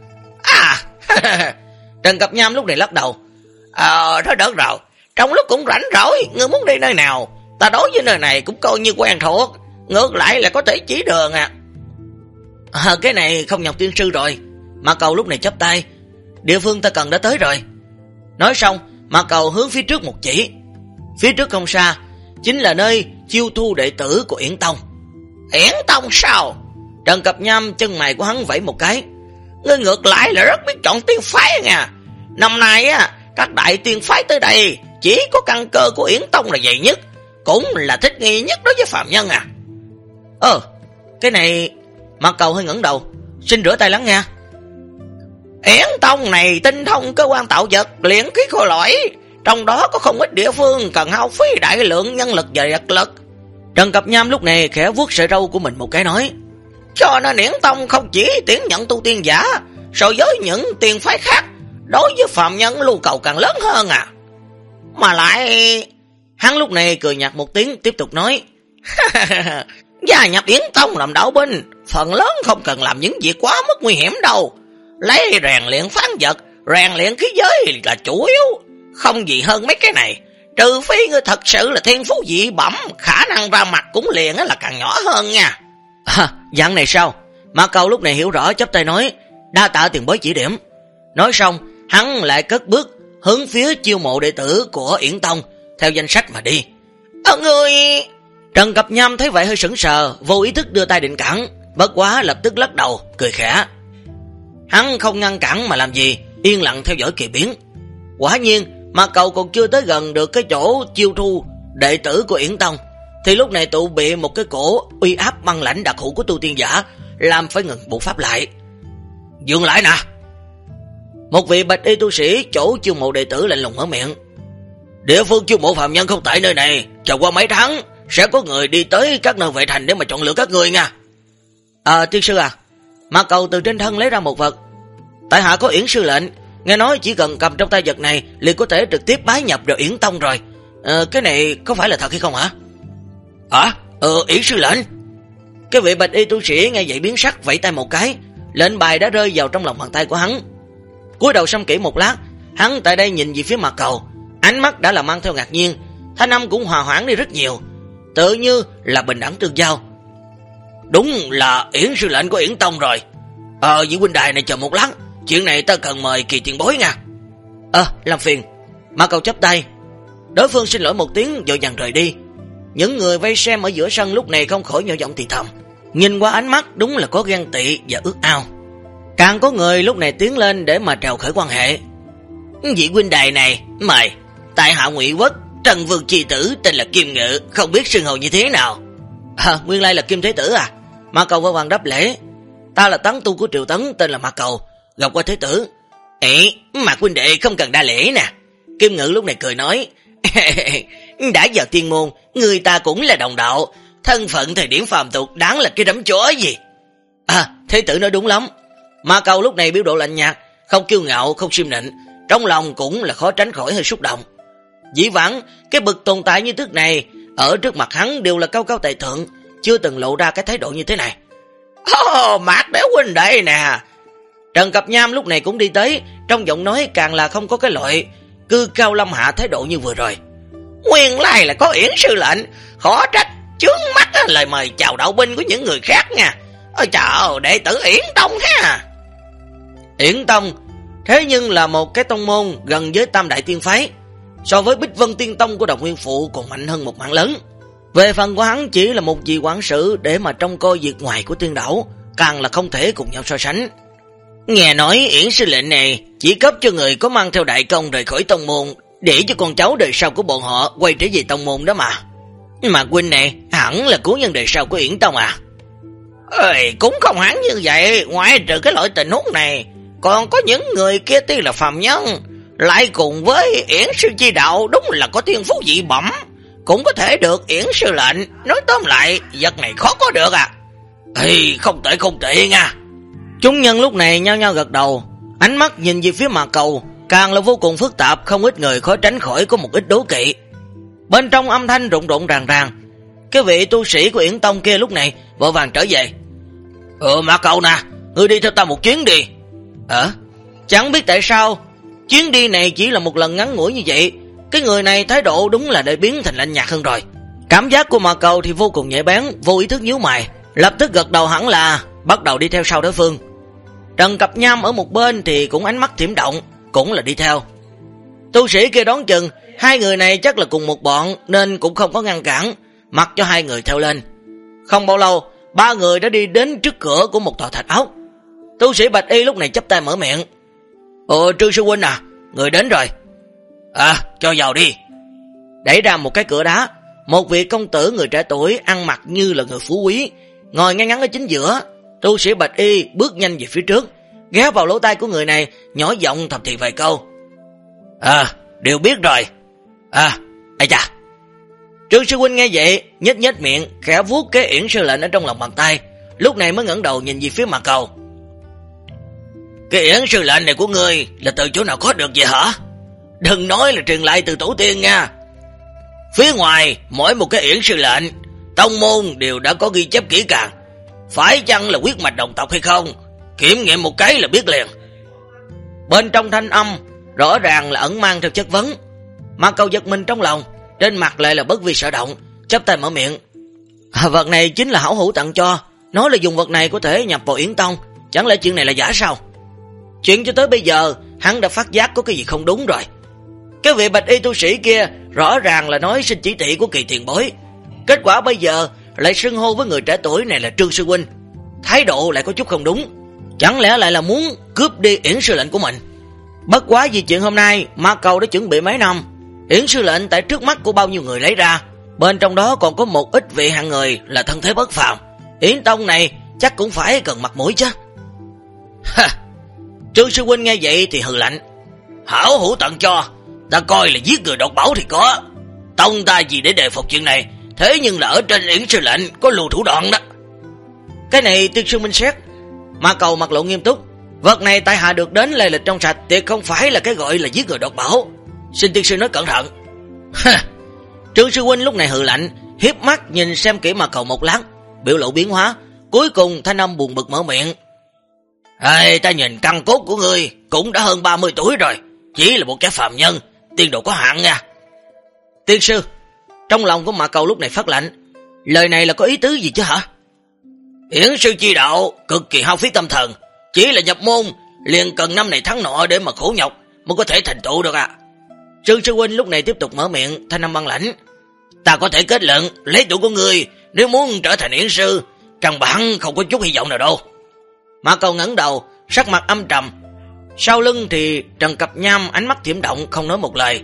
Trần Cập Nham lúc này lắc đầu. Thôi được rồi, trong lúc cũng rảnh rỗi, ngươi muốn đi nơi nào, ta đối với nơi này cũng coi như quen thuộc, ngược lại là có thể chỉ đường cái này không nhọc tiên sư rồi. Mạc Cầu lúc này chắp tay. Địa phương ta cần đã tới rồi. Nói xong, Mạc Cầu hướng phía trước một chỉ. Phía trước không xa chính là nơi chiêu thu đệ tử của Yển Tông. Yển Tông sao? Trần Cập Nham chân mày của hắn vẫy một cái. Ngươi ngược lại là rất biết chọn tiên phái nha. Năm nay á, các đại tiên phái tới đây chỉ có căn cơ của Yển Tông là dày nhất, cũng là thích nghi nhất đối với phàm nhân à. Cái này... Mạc Cầu hơi ngẩng đầu. Xin rửa tay lắng nghe. Yển Tông này tinh thông cơ quan tạo vật, luyện khí khôi lỗi, trong đó có không ít địa phương cần hao phí đại lượng nhân lực và vật lực. Trần Cập Nham lúc này khẽ vuốt sợi râu của mình một cái nói. Cho nên Yển Tông không chỉ tuyển nhận tu tiên giả, so với những tiên phái khác, đối với phàm nhân nhu cầu càng lớn hơn à. Mà lại... Hắn lúc này cười nhạt một tiếng tiếp tục nói. Gia nhập Yển Tông làm đạo binh, phần lớn không cần làm những việc quá mức nguy hiểm đâu. Lấy rèn luyện phán vật, rèn luyện khí giới là chủ yếu, không gì hơn mấy cái này. Trừ phi ngươi thật sự là thiên phú dị bẩm, khả năng ra mặt cũng liền là càng nhỏ hơn nha. Dạng này sao? Mạc Cầu lúc này hiểu rõ, chắp tay nói. Đa tạ tiền bối chỉ điểm. Nói xong hắn lại cất bước hướng phía chiêu mộ đệ tử của Yển Tông theo danh sách mà đi. Ngươi... Trần Cập Nham thấy vậy hơi sững sờ, vô ý thức đưa tay định cản, bất quá lập tức lắc đầu cười khẽ. Hắn không ngăn cản mà làm gì, yên lặng theo dõi kỳ biến. Quả nhiên Mạc Cầu còn chưa tới gần được cái chỗ chiêu thu đệ tử của Yển Tông thì lúc này tụ bị một cái cổ uy áp băng lãnh đặc hữu của tu tiên giả làm phải ngừng bộ pháp lại. Dừng lại nè! Một vị bạch y tu sĩ chỗ chiêu mộ đệ tử lạnh lùng mở miệng. Địa phương chiêu mộ phạm nhân không tại nơi này, chờ qua mấy tháng sẽ có người đi tới các nơi vệ thành để mà chọn lựa các người nha. Tiên sư à? Mạc Cầu từ trên thân lấy ra một vật. Tại hạ có Yển sư lệnh, nghe nói chỉ cần cầm trong tay vật này liền có thể trực tiếp bái nhập vào Yển Tông rồi. Cái này có phải là thật hay không hả? Yển sư lệnh. Cái vị bạch y tu sĩ nghe vậy biến sắc, vẫy tay một cái, lệnh bài đã rơi vào trong lòng bàn tay của hắn. Cúi đầu xem kỹ một lát, hắn tại đây nhìn về phía Mạc Cầu, ánh mắt đã là mang theo ngạc nhiên, thanh âm cũng hòa hoãn đi rất nhiều, tự như là bình đẳng tương giao. Đúng là Yển sư lệnh của Yển Tông rồi. Vị huynh đài này chờ một lát, chuyện này ta cần mời Kỳ tiền bối nha. Làm phiền. Mạc Cầu chắp tay. Đối phương xin lỗi một tiếng vội vàng rời đi. Những người vây xem ở giữa sân lúc này không khỏi nhỏ giọng thì thầm, nhìn qua ánh mắt đúng là có ghen tị và ước ao. Càng có người lúc này tiến lên để mà trèo khởi quan hệ. Vị huynh đài này, mời. Tại hạ Ngụy Quốc, Trần Vương chi tử, tên là Kim Ngự, không biết xưng hô như thế nào. Nguyên lai là Kim Thế Tử à? Mạc Cầu vội vàng đáp lễ. Ta là tán tu của Triệu Tấn, tên là Mạc Cầu, gặp qua Thế Tử. Mạc huynh đệ không cần đa lễ nè. Kim Ngự lúc này cười nói. Đã vào tiên môn, người ta cũng là đồng đạo, thân phận thời điểm phàm tục đáng là cái đấm chó gì. Thế Tử nói đúng lắm. Mạc Cầu lúc này biểu độ lạnh nhạt, không kiêu ngạo, không xiêm nịnh, trong lòng cũng là khó tránh khỏi hơi xúc động. Dĩ vãng cái bậc tồn tại như thức này ở trước mặt hắn đều là cao cao tại thượng, chưa từng lộ ra cái thái độ như thế này. Mạc Đế huynh đệ nè. Trần Cập Nham lúc này cũng đi tới, trong giọng nói càng là không có cái loại cư cao lâm hạ thái độ như vừa rồi. Nguyên lai là có Yển sư lệnh, khó trách chướng mắt lời mời chào đạo binh của những người khác nha. Trời, đệ tử Yển Tông ha. Yển Tông thế nhưng là một cái tông môn gần với Tam Đại Tiên Phái, so với Bích Vân Tiên Tông của Đồng Nguyên Phụ còn mạnh hơn một mảng lớn. Về phần của hắn chỉ là một vị quản sự để mà trông coi việc ngoài của tiên đảo, càng là không thể cùng nhau so sánh. Nghe nói Yển sư lệnh này chỉ cấp cho người có mang theo đại công rời khỏi tông môn, để cho con cháu đời sau của bọn họ quay trở về tông môn đó mà. Mà huynh này hẳn là cứu nhân đời sau của Yển Tông à? Cũng không hẳn như vậy, ngoại trừ cái loại tình huống này, còn có những người kia tuy là phàm nhân, lại cùng với Yển sư chi đạo đúng là có thiên phú dị bẩm, cũng có thể được Yển sư lệnh. Nói tóm lại, vật này khó có được à? Không tệ nha. Chúng nhân lúc này nhao nhao gật đầu, ánh mắt nhìn về phía Mạc Cầu càng là vô cùng phức tạp, không ít người khó tránh khỏi có một ít đố kỵ. Bên trong âm thanh rụng rụng ràng ràng, cái vị tu sĩ của Yển Tông kia lúc này vội vàng trở về. Mạc Cầu nè, ngươi đi theo ta một chuyến đi. Chẳng biết tại sao chuyến đi này chỉ là một lần ngắn ngủi như vậy, cái người này thái độ đúng là đã biến thành lạnh nhạt hơn rồi. Cảm giác của Mạc Cầu thì vô cùng nhạy bén, vô ý thức nhíu mày, lập tức gật đầu hẳn là bắt đầu đi theo sau đối phương. Trần Cập Nham ở một bên thì cũng ánh mắt thiểm động, cũng là đi theo. Tu sĩ kia đoán chừng hai người này chắc là cùng một bọn nên cũng không có ngăn cản, mặc cho hai người theo lên. Không bao lâu, ba người đã đi đến trước cửa của một tòa thạch ốc. Tu sĩ bạch y lúc này chắp tay mở miệng. Trương sư huynh à, người đến rồi. Cho vào đi. Đẩy ra một cái cửa đá, một vị công tử người trẻ tuổi ăn mặc như là người phú quý, ngồi ngay ngắn ở chính giữa. Tu sĩ bạch y bước nhanh về phía trước, ghé vào lỗ tai của người này, nhỏ giọng thầm thì vài câu. Đều biết rồi. Ây da. Trương sư huynh nghe vậy, nhếch nhếch miệng, khẽ vuốt cái yển sư lệnh ở trong lòng bàn tay, lúc này mới ngẩng đầu nhìn về phía Mạc Cầu. Cái yển sư lệnh này của ngươi là từ chỗ nào có được vậy hả? Đừng nói là truyền lại từ tổ tiên nha. Phía ngoài mỗi một cái yển sư lệnh, tông môn đều đã có ghi chép kỹ càng. Phải chăng là huyết mạch đồng tộc hay không? Kiểm nghiệm một cái là biết liền. Bên trong thanh âm rõ ràng là ẩn mang theo chất vấn. Mạc Cầu giật mình trong lòng, trên mặt lại là bất vi sở động, chắp tay mở miệng. Vật này chính là hảo hữu tặng cho, nói là dùng vật này có thể nhập vào Yển Tông, chẳng lẽ chuyện này là giả sao? Chuyện cho tới bây giờ hắn đã phát giác có cái gì không đúng rồi. Cái vị bạch y tu sĩ kia rõ ràng là nói xin chỉ thị của Kỳ tiền bối, kết quả bây giờ lại xưng hô với người trẻ tuổi này là Trương sư huynh, thái độ lại có chút không đúng. Chẳng lẽ lại là muốn cướp đi yển sư lệnh của mình? Bất quá vì chuyện hôm nay Mạc Cầu đã chuẩn bị mấy năm. Yển sư lệnh tại trước mắt của bao nhiêu người lấy ra, bên trong đó còn có một ít vị hạng người là thân thế bất phàm. Yển Tông này chắc cũng phải cần mặt mũi chứ. Trương sư huynh nghe vậy thì hừ lạnh. Hảo hữu tặng cho, ta coi là giết người đột bảo thì có. Tông ta gì để đề phục chuyện này, thế nhưng là ở trên yển sư lệnh có lưu thủ đoạn đó. Cái này tiên sư minh xét. Mạc Cầu mặt lộ nghiêm túc. Vật này tại hạ được đến lề lịch trong sạch, tuyệt không phải là cái gọi là giết người đột bảo. Xin tiên sư nói cẩn thận. Trương sư huynh lúc này hừ lạnh, hiếp mắt nhìn xem kỹ Mạc Cầu một lát, biểu lộ biến hóa, cuối cùng thanh âm buồn bực mở miệng. Ta nhìn căn cốt của ngươi cũng đã hơn 30 tuổi rồi, chỉ là một kẻ phàm nhân, tiên độ có hạn nha. Tiên sư, trong lòng của Mạc Cầu lúc này phát lạnh, lời này là có ý tứ gì chứ hả? Yển sư chi đạo cực kỳ hao phí tâm thần, chỉ là nhập môn liền cần năm này tháng nọ để mà khổ nhọc mới có thể thành tựu được à. Trương sư huynh lúc này tiếp tục mở miệng, thanh âm băng lãnh. Ta có thể kết luận lấy tuổi của ngươi, nếu muốn trở thành yển sư, căn bản không có chút hy vọng nào đâu. Mạc Cầu ngẩng đầu, sắc mặt âm trầm. Sau lưng thì Trần Cập Nham ánh mắt thiểm động, không nói một lời.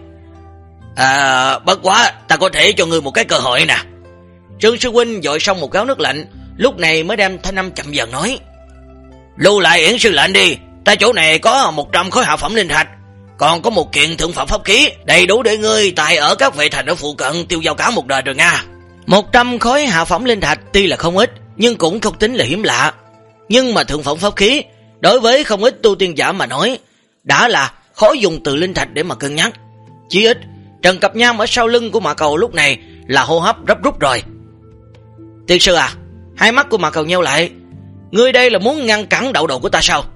Bất quá ta có thể cho ngươi một cái cơ hội nè. Trương sư huynh dội xong một gáo nước lạnh, lúc này mới đem thanh âm chậm dần nói. Lưu lại yển sư lệnh đi, ta chỗ này có 100 khối hạ phẩm linh thạch, còn có một kiện thượng phẩm pháp khí, đầy đủ để ngươi tại ở các vệ thành ở phụ cận tiêu dao cả một đời rồi nha. 100 khối hạ phẩm linh thạch tuy là không ít, nhưng cũng không tính là hiếm lạ. Nhưng mà thượng phẩm pháp khí, đối với không ít tu tiên giả mà nói, đã là khó dùng từ linh thạch để mà cân nhắc. Chỉ ít, Trần Cập Nham ở sau lưng của Mạc Cầu lúc này là hô hấp rấp rút rồi. Tiên sư à, hai mắt của Mạc Cầu nheo lại. Ngươi đây là muốn ngăn cản đạo đồ của ta sao?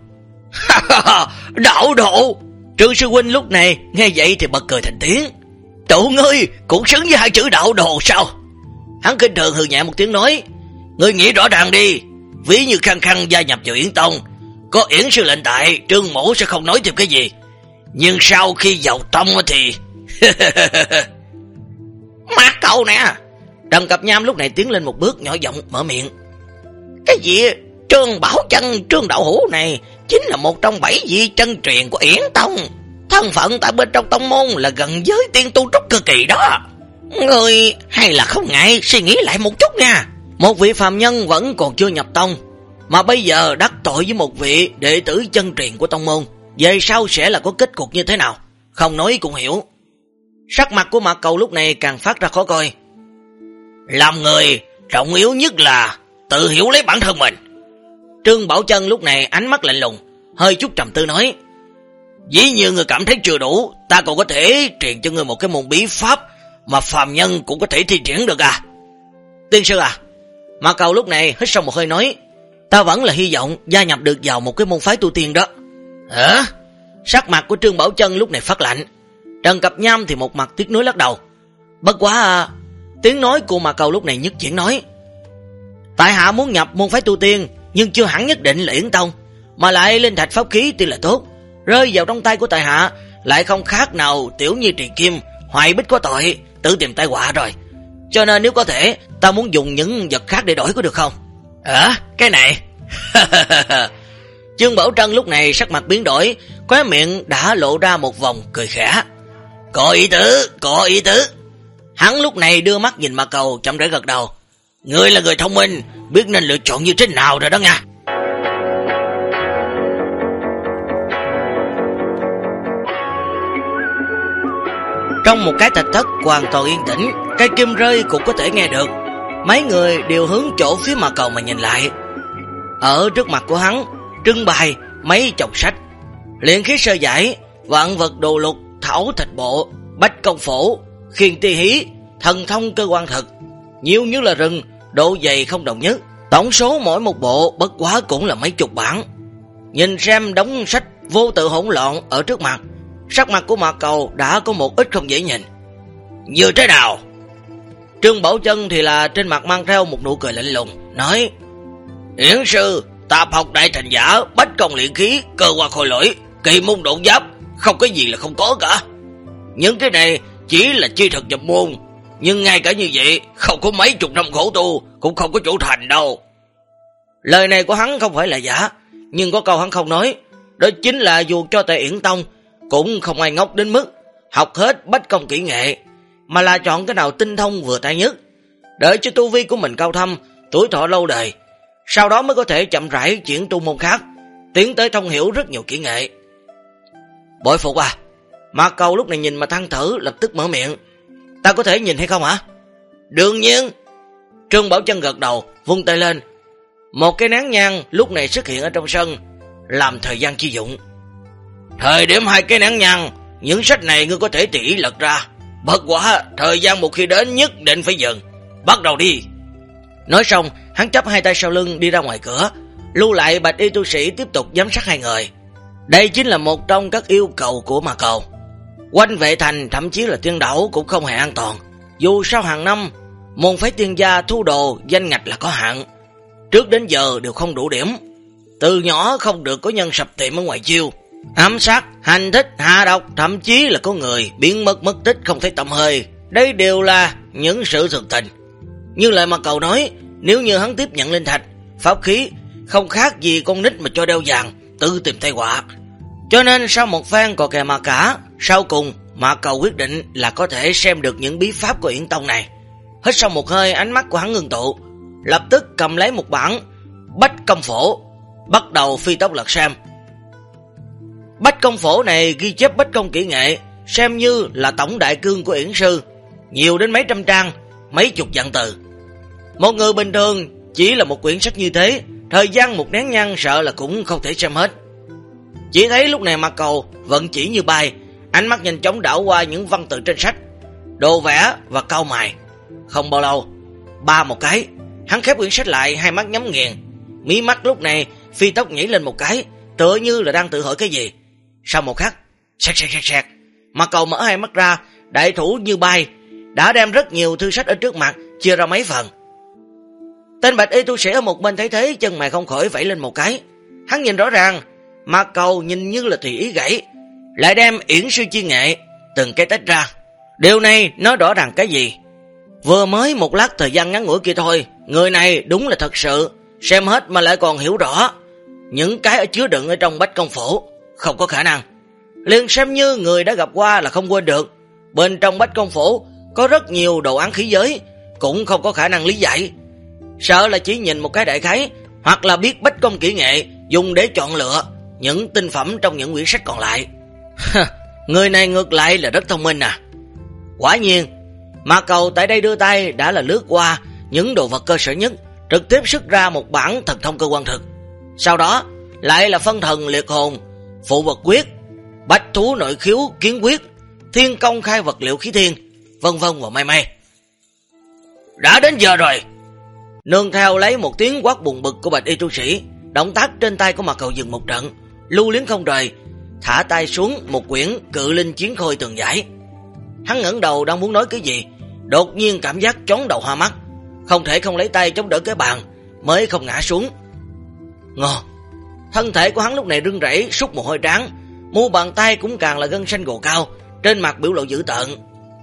Đạo đồ! Trương sư huynh lúc này nghe vậy thì bật cười thành tiếng. Tụ ngươi cũng xứng với hai chữ đạo đồ sao? Hắn kinh thường hừ nhẹ một tiếng nói. Ngươi nghĩ rõ ràng đi, ví như Khăng Khăng gia nhập vào Yển Tông, có yển sư lệnh tại, Trương mỗ sẽ không nói thêm cái gì. Nhưng sau khi vào tông thì... Mạc Cầu nè! Trần Cập Nham lúc này tiến lên một bước, nhỏ giọng mở miệng. Cái gì Trương Bảo Chân, Trương Đạo Hữu này chính là một trong 7 vị chân truyền của Yển Tông. Thân phận tại bên trong tông môn là gần với tiên tu trúc cực kỳ đó. Người hay là không ngại suy nghĩ lại một chút nha. Một vị phàm nhân vẫn còn chưa nhập tông, mà bây giờ đắc tội với một vị đệ tử chân truyền của tông môn, về sau sẽ là có kết cục như thế nào, không nói cũng hiểu. Sắc mặt của Mạc Cầu lúc này càng phát ra khó coi. Làm người trọng yếu nhất là tự hiểu lấy bản thân mình. Trương Bảo Chân lúc này ánh mắt lạnh lùng, hơi chút trầm tư nói. Dĩ như người cảm thấy chưa đủ, ta còn có thể truyền cho người một cái môn bí pháp mà phàm nhân cũng có thể thi triển được à. Tiên sư à, Mạc Cầu lúc này hít sâu một hơi nói. Ta vẫn là hy vọng gia nhập được vào một cái môn phái tu tiên đó. Hả? Sắc mặt của Trương Bảo Chân lúc này phát lạnh. Trần Cập Nham thì một mặt tiếc nuối lắc đầu. Bất quá tiếng nói của Mạc Cầu lúc này nhất chuyển nói. Tại hạ muốn nhập môn phái tu tiên, nhưng chưa hẳn nhất định là Yển Tông, mà lại linh thạch pháp khí tuy là tốt, rơi vào trong tay của tại hạ lại không khác nào Tiểu Nhi Trì Kim, Hoài Bích có tội, tự tìm tai họa rồi. Cho nên nếu có thể, ta muốn dùng những vật khác để đổi có được không? Cái này. Trương Bảo Trân lúc này sắc mặt biến đổi, khóe miệng đã lộ ra một vòng cười khẽ. Có ý tứ. Hắn lúc này đưa mắt nhìn Mạc Cầu, chậm rãi gật đầu. Ngươi là người thông minh, biết nên lựa chọn như thế nào rồi đó nha. Trong một cái thạch thất hoàn toàn yên tĩnh, cây kim rơi cũng có thể nghe được. Mấy người đều hướng chỗ phía Mạc Cầu mà nhìn lại. Ở trước mặt của hắn trưng bày mấy chồng sách: Luyện khí sơ giải, Vạn vật đồ lục, Thảo thạch bộ, Bách công phổ, Khiên ti hí, Thần thông cơ quan thực. Nhiều như là rừng, độ dày không đồng nhất. Tổng số mỗi một bộ bất quá cũng là mấy chục bản. Nhìn xem đống sách vô tự hỗn loạn ở trước mặt, sắc mặt của Mạc Cầu đã có một ít không dễ nhìn. Như thế nào? Trương Bảo Trân thì là trên mặt mang theo một nụ cười lạnh lùng, nói: Yển sư, tạp học đại thành giả, bách công luyện khí, cơ quan khôi lỗi, kỳ môn độn giáp, không có gì là không có cả. Những cái này chỉ là chi thực nhập môn, nhưng ngay cả như vậy, không có mấy chục năm khổ tu, cũng không có chỗ thành đâu. Lời này của hắn không phải là giả, nhưng có câu hắn không nói, đó chính là dù cho tại Yển Tông, cũng không ai ngốc đến mức học hết bách công kỹ nghệ, mà là chọn cái nào tinh thông vừa tay nhất, đợi cho tu vi của mình cao thâm, tuổi thọ lâu đời, sau đó mới có thể chậm rãi chuyển tu môn khác, tiến tới thông hiểu rất nhiều kỹ nghệ. Bội phục à. Mạc Cầu lúc này nhìn mà than thở, lập tức mở miệng: Ta có thể nhìn hay không hả? Đương nhiên. Trương Bảo Trân gật đầu, vung tay lên. Một cái nén nhang lúc này xuất hiện ở trong sân, làm thời gian chi dụng. Thời điểm 2 cái nén nhang, những sách này ngươi có thể tỉ lật ra. Bất quá, thời gian một khi đến nhất định phải dừng. Bắt đầu đi. Nói xong, hắn chắp 2 tay sau lưng đi ra ngoài cửa, lưu lại bạch y tu sĩ tiếp tục giám sát 2 người. Đây chính là một trong các yêu cầu của Mạc Cầu. Quanh vệ thành, thậm chí là tiên đảo cũng không hề an toàn. Dù sao hàng năm, môn phái tiên gia thu đồ danh ngạch là có hạn, trước đến giờ đều không đủ điểm. Từ nhỏ không được có nhân sập tiệm ở ngoài chiêu, ám sát, hành thích, hạ độc, thậm chí là có người biến mất tích không thấy tăm hơi. Đây đều là những sự thường tình. Như lời Mạc Cầu nói, nếu như hắn tiếp nhận linh thạch, pháp khí, không khác gì con nít mà cho đeo vàng, tự tìm tai họa. Cho nên sau một phen cò kè mà cả, sau cùng Mạc Cầu quyết định là có thể xem được những bí pháp của Yển Tông này. Hít sau một hơi, ánh mắt của hắn ngưng tụ, lập tức cầm lấy một bản Bách công phổ, bắt đầu phi tốc lật xem. Bách công phổ này ghi chép bách công kỹ nghệ, xem như là tổng đại cương của Yển sư, nhiều đến mấy trăm trang, mấy chục vạn từ. Một người bình thường chỉ là một quyển sách như thế, thời gian một nén nhang sợ là cũng không thể xem hết. Chỉ thấy lúc này Mạc Cầu vận chỉ như bay, ánh mắt nhanh chóng đảo qua những văn tự trên sách, đồ vẽ và cau mày. Không bao lâu, ba một cái, hắn khép quyển sách lại, hai mắt nhắm nghiền, mí mắt lúc này phi tốc nhảy lên một cái, tựa như là đang tự hỏi cái gì. Sau một khắc, sẹt, Mạc Cầu mở hai mắt ra, đại thủ như bay, đã đem rất nhiều thư sách ở trước mặt chia ra mấy phần. Tên bạch y tu sĩ ở một bên thấy thế, chân mày không khỏi vẫy lên một cái. Hắn nhìn rõ ràng, Mạc Cầu nhìn như là tùy ý gãy, lại đem Yển sư chi nghệ từng cái tách ra. Điều này nói rõ ràng cái gì? Vừa mới một lát thời gian ngắn ngủi kia thôi, người này đúng là thật sự xem hết mà lại còn hiểu rõ những cái ở chứa đựng ở trong bách công phổ. Không có khả năng, liền xem như người đã gặp qua là không quên được. Bên trong bách công phổ có rất nhiều đồ án khí giới, cũng không có khả năng lý giải. Sợ là chỉ nhìn một cái đại khái, hoặc là biết bách công kỹ nghệ dùng để chọn lựa những tinh phẩm trong những quyển sách còn lại. Người này ngược lại là rất thông minh à. Quả nhiên, Mạc Cầu tại đây đưa tay đã là lướt qua những đồ vật cơ sở nhất, trực tiếp xuất ra một bản thần thông cơ quan thực. Sau đó lại là phân thần liệt hồn, phụ vật quyết, bách thú nội khiếu kiến quyết, thiên công khai vật liệu khí thiên, vân vân và may. Đã đến giờ rồi. Nương theo lấy một tiếng quát buồn bực của bạch y tu sĩ, động tác trên tay của Mạc Cầu dừng một trận, lưu luyến không rời, thả tay xuống một quyển Cự Linh Chiến Khôi tường giải. Hắn ngẩng đầu đang muốn nói cái gì, đột nhiên cảm giác chóng đầu hoa mắt, không thể không lấy tay chống đỡ cái bàn mới không ngã xuống. Ngô, thân thể của hắn lúc này run rẩy, sút mồ hôi trán, mu bàn tay cũng càng là gân xanh gồ cao, trên mặt biểu lộ dữ tợn.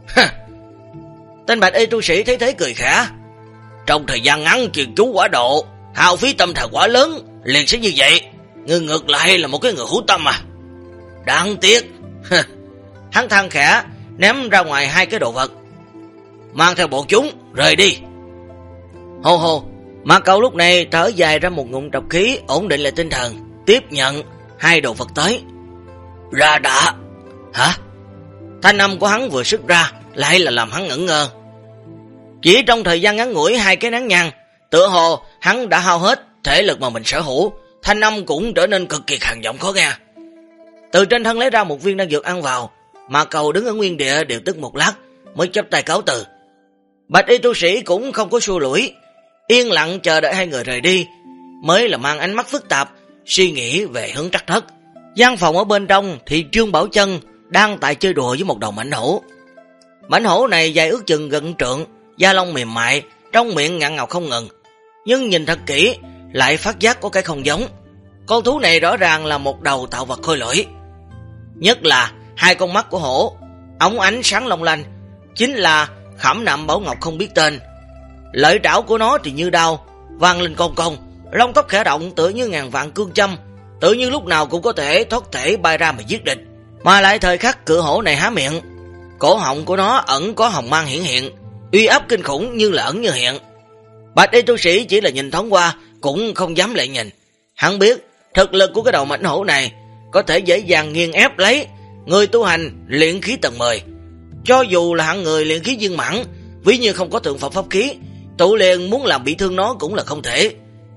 Tên bạch y tu sĩ thấy thế cười khẽ. Trong thời gian ngắn truyền chú quá độ, hao phí tâm thần quá lớn, liền sẽ như vậy. Ngươi ngược lại là một cái người hữu tâm à. Đáng tiếc. Hắn than khẽ, ném ra ngoài 2 cái đồ vật. Mang theo bọn chúng, rời đi. Hô hô, Ma Cầu lúc này thở dài ra một ngụm trọc khí, ổn định lại tinh thần, tiếp nhận 2 đồ vật tới. Ra đã. Hả? Thanh âm của hắn vừa xuất ra, lại là làm hắn ngẩn ngơ. Chỉ trong thời gian ngắn ngủi 2 cái nén nhang, tựa hồ hắn đã hao hết thể lực mà mình sở hữu, thanh âm cũng trở nên cực kỳ khàn giọng khó nghe. Từ trên thân lấy ra một viên đan dược ăn vào, Ma Cầu đứng ở nguyên địa điều tức một lát mới chắp tay cáo từ. Bạch y tu sĩ cũng không có xua lủi, yên lặng chờ đợi 2 người rời đi, mới là mang ánh mắt phức tạp suy nghĩ về hướng Trắc Thất. Gian phòng ở bên trong thì Trương Bảo Chân đang tại chơi đùa với một đầu mãnh hổ. Mãnh hổ này dài ước chừng gần trượng, da lông mềm mại, trong miệng ngặn ngọc không ngừng, nhưng nhìn thật kỹ lại phát giác có cái không giống. Con thú này rõ ràng là một đầu tạo vật khôi lỗi, nhất là 2 con mắt của hổ óng ánh sáng long lanh, chính là khảm nạm bảo ngọc không biết tên. Lợi trảo của nó thì như đao, vang lên cong cong, lông tóc khẽ động tựa như ngàn vạn cương châm, tự như lúc nào cũng có thể thoát thể bay ra mà giết địch. Mà lại thời khắc cự hổ này há miệng, cổ họng của nó ẩn có hồng mang hiển hiện, uy áp kinh khủng như là ẩn như hiện. Bạch y tu sĩ chỉ là nhìn thoáng qua cũng không dám lại nhìn. Hắn biết thực lực của cái đầu mãnh hổ này có thể dễ dàng nghiền ép lấy người tu hành luyện khí tầng 10. Cho dù là hạng người luyện khí viên mãn, ví như không có thượng phẩm pháp khí, tụ liền muốn làm bị thương nó cũng là không thể.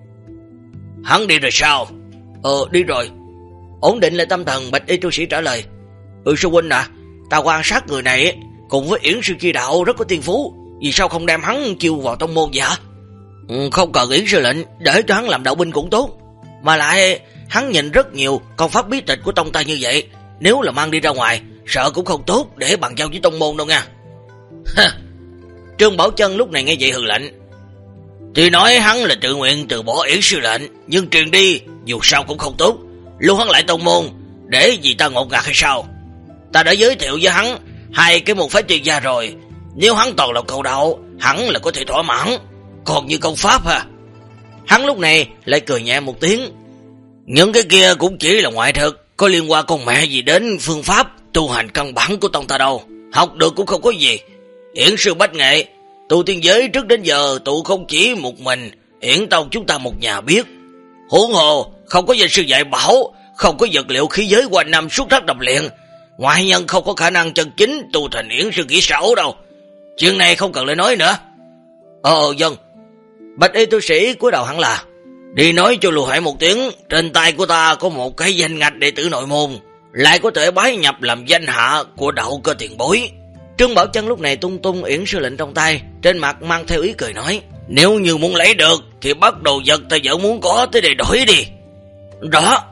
Hắn đi rồi sao? Đi rồi. Ổn định lại tâm thần, bạch y tu sĩ trả lời. Sư huynh à, ta quan sát người này cùng với Yển sư chi đạo rất có tiên phú, vì sao không đem hắn chiêu vào tông môn vậy hả? Không cần Yển sư lệnh, để cho hắn làm đạo binh cũng tốt. Mà lại hắn nhìn rất nhiều con pháp bí tịch của tông ta như vậy, nếu là mang đi ra ngoài, sợ cũng không tốt để bàn giao với tông môn đâu nha. Trương Bảo Chân lúc này nghe vậy hừ lạnh. Thì nói hắn là tự nguyện từ bỏ Yển sư lệnh, nhưng truyền đi dù sao cũng không tốt, lưu hắn lại tông môn để gì ta ngột ngạt hay sao? Ta đã giới thiệu với hắn 2 cái môn phái chuyên gia rồi, nếu hắn toàn là cầu đạo, hắn là có thể thỏa mãn. Còn như công pháp ha. Hắn lúc này lại cười nhẹ một tiếng. Những cái kia cũng chỉ là ngoại thực, có liên quan con mẹ gì đến phương pháp tu hành căn bản của tông ta đâu, học được cũng không có gì. Yển sư bách nghệ, tu tiên giới trước đến giờ tụ không chỉ một mình Yển tông chúng ta một nhà biết. Huống hồ không có danh sư dạy bảo, không có vật liệu khí giới quanh năm suốt thất độc luyện, ngoại nhân không có khả năng chân chính tu thành Yển sư kỹ xảo đâu. Chuyện này không cần lại nói nữa. Vâng. Bạch y tu sĩ cúi đầu hẳn là. Đi nói cho Lù Hải một tiếng, trên tay của ta có một cái danh ngạch đệ tử nội môn, lại có thể bái nhập làm danh hạ của đạo cơ tiền bối. Trương Bảo Chân lúc này tung tung Yển sư lệnh trong tay, trên mặt mang theo ý cười nói. Nếu như muốn lấy được thì bắt đầu vật ta vẫn muốn có tới để đổi đi. Rõ.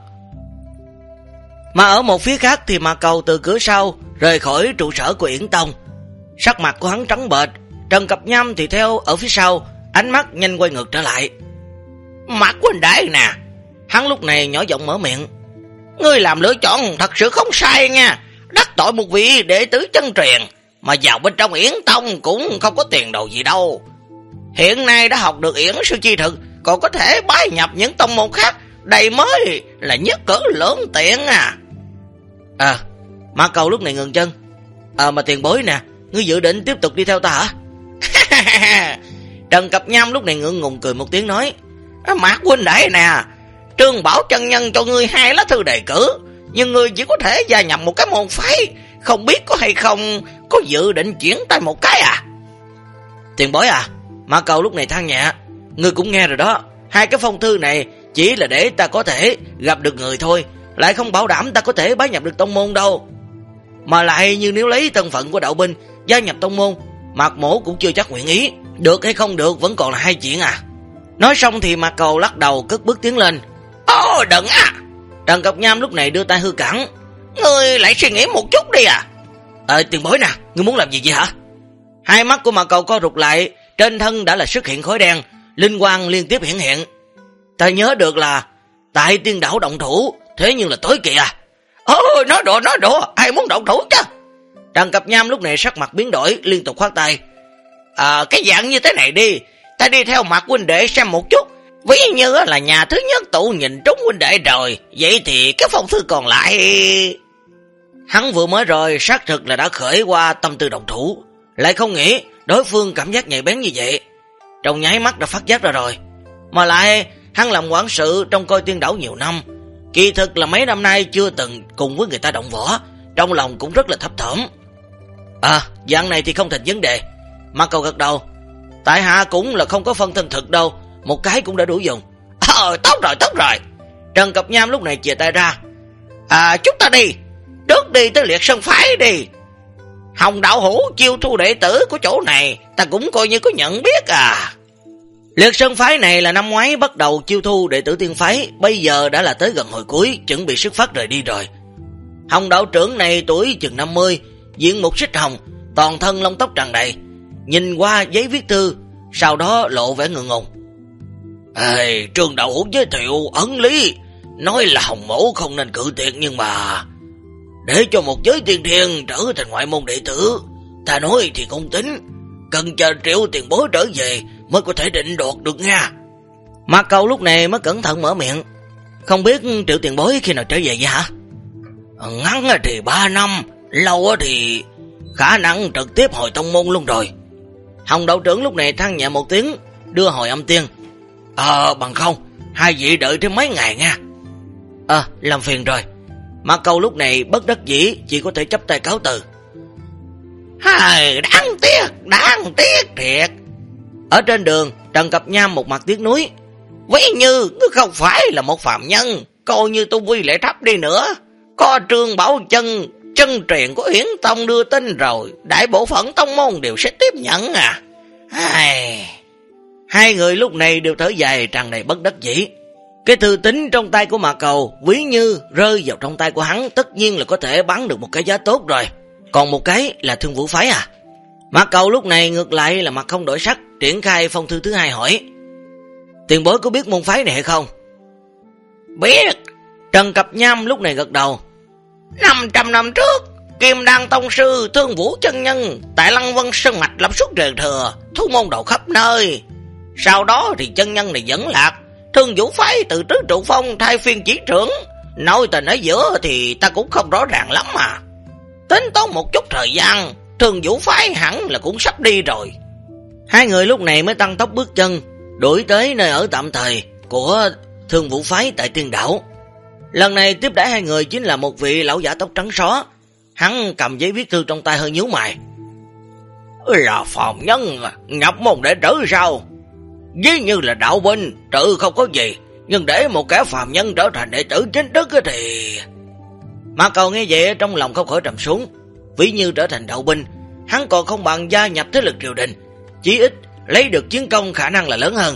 Mà ở một phía khác thì Ma Cầu từ cửa sau rời khỏi trụ sở của Yển tông. Sắc mặt của hắn trắng bệch, Trần Cập Nhâm thì theo ở phía sau, ánh mắt nhanh quay ngược trở lại. Mặt huynh đái nè. Hắn lúc này nhỏ giọng mở miệng. Ngươi làm lựa chọn thật sự không sai nha. Đắc tội một vị đệ tử chân truyền, mà vào bên trong Yển tông cũng không có tiền đồ gì đâu. Hiện nay đã học được Yển sư chi thực, còn có thể bái nhập những tông môn khác, đây mới là nhất cỡ lớn tiện à. Ma Cầu lúc này ngừng chân. Mà tiền bối nè, ngươi dự định tiếp tục đi theo ta hả? Trần Cập Nhâm lúc này ngượng ngùng cười một tiếng nói. Mạc huynh đại nè, Trương Bảo chân nhân cho ngươi 2 lá thư đề cử, nhưng ngươi chỉ có thể gia nhập một cái môn phái, không biết có hay không có dự định chuyển tay một cái à? Tiền bối à? Ma Cầu lúc này than nhẹ. Ngươi cũng nghe rồi đó, 2 cái phong thư này chỉ là để ta có thể gặp được người thôi, lại không bảo đảm ta có thể bái nhập được tông môn đâu. Mà lại như nếu lấy thân phận của đạo binh gia nhập tông môn, Mạc mỗ cũng chưa chắc nguyện ý. Được hay không được vẫn còn là 2 chuyện à. Nói xong thì Mạc Cầu lắc đầu cất bước tiến lên. Đừng à. Trần Cập Nhâm lúc này đưa tay hư cản. Ngươi lại suy nghĩ một chút đi à. Tiền bối nè, ngươi muốn làm gì vậy hả? 2 mắt của Mạc Cầu co rụt lại, trên thân đã là xuất hiện khói đen, linh quang liên tiếp hiển hiện. Ta nhớ được là tại Tiên Đảo động thủ, thế nhưng là tối kìa. Ôi, nói đùa, ai muốn động thủ chứ? Trần Cập Nham lúc này sắc mặt biến đổi, liên tục khoát tay. Cái dạng như thế này đi, ta đi theo mặt huynh đệ xem một chút. Ví như là nhà thứ nhất tụ nhìn trúng huynh đệ rồi, vậy thì cái phong thư còn lại... Hắn vừa mới rồi xác thực là đã khởi qua tâm tư động thủ, lại không nghĩ đối phương cảm giác nhạy bén như vậy. Trong nháy mắt đã phát giác ra rồi. Mà lại hắn làm quản sự trong coi tiên đảo nhiều năm, kỳ thực là mấy năm nay chưa từng cùng với người ta động võ, trong lòng cũng rất là thấp thỏm. Dạng này thì không thành vấn đề. Mạc Cầu gật đầu. Tại hạ cũng là không có phân thân thực đâu, một cái cũng đã đủ dùng. Tốt rồi. Trần Cập Nham lúc này chìa tay ra. Chúng ta đi, trước đi tới Liệt Sơn Phái đi. Hồng Đạo Hữu chiêu thu đệ tử của chỗ này, ta cũng coi như có nhận biết à. Liệt Sơn Phái này là năm ngoái bắt đầu chiêu thu đệ tử tiên phái, bây giờ đã là tới gần hồi cuối, chuẩn bị xuất phát rời đi rồi. Hồng đạo trưởng này tuổi chừng 50, diện mục xích hồng, toàn thân lông tóc tràn đầy, nhìn qua giấy viết thư, sau đó lộ vẻ ngượng ngùng. Trương đạo hữu giới thiệu ấn lý, nói là Hồng mẫu không nên cự tuyệt, nhưng mà để cho một giới tiên thiên trở thành ngoại môn đệ tử, ta nói thì không tính, cần chờ Triệu tiền bối trở về mới có thể định đoạt được nha. Mạc Cầu lúc này mới cẩn thận mở miệng. Không biết Triệu tiền bối khi nào trở về vậy hả? Ngắn thì 3 năm, lâu thì khả năng trực tiếp hồi tông môn luôn rồi. Hồng đạo trưởng lúc này than nhẹ một tiếng, đưa hồi âm tiên. Bằng không, hai vị đợi thêm mấy ngày nha. Làm phiền rồi. Mạc Cầu lúc này bất đắc dĩ, chỉ có thể chắp tay cáo từ. Đáng tiếc thiệt. Ở trên đường, Trần Cập Nham một mặt tiếc nuối. Ví như không phải là một phạm nhân, coi như tu vi lại thấp đi nữa, có Trương Bảo chân truyền của Yến Tông đưa tin rồi, đại bộ phận tông môn đều sẽ tiếp nhận à. Hai người lúc này đều thở dài tràn đầy bất đắc dĩ. Cái thư tín trong tay của Mạc Cầu, ví như rơi vào trong tay của hắn, tất nhiên là có thể bán được một cái giá tốt rồi. Còn một cái là Thương Vũ Phái à. Mạc Cầu lúc này ngược lại là mặt không đổi sắc, triển khai phong thư thứ hai hỏi. Tiền bối có biết môn phái này hay không? Biết. Trần Cập Nham lúc này gật đầu. 500 năm trước, Kim Đan tông sư Thương Vũ chân nhân tại Lăng Vân Sơn Mạch lập xuất truyền thừa, thu môn đầu khắp nơi. Sau đó thì chân nhân này dẫn lạc, Thương Vũ Phái từ trước trụ phong thay phiên chỉ trưởng. Nói tình ở giữa thì ta cũng không rõ ràng lắm mà. Tính toán một chút thời gian, Thương Vũ Phái hẳn là cũng sắp đi rồi. Hai người lúc này mới tăng tốc bước chân, đuổi tới nơi ở tạm thời của Thương Vũ Phái tại Tiên Đảo. Lần này tiếp đãi hai người chính là một vị lão giả tóc trắng xóa. Hắn cầm giấy viết thư trong tay hơi nhíu mày. Là phàm nhân nhập môn đệ tử sao? Ví như là đạo binh, tự không có gì, nhưng để một kẻ phàm nhân trở thành đệ tử chính thức thì... Mạc Cầu nghe vậy trong lòng không khỏi trầm xuống. Ví như trở thành đạo binh, hắn còn không bằng gia nhập thế lực triều đình, chí ít lấy được chiến công khả năng là lớn hơn.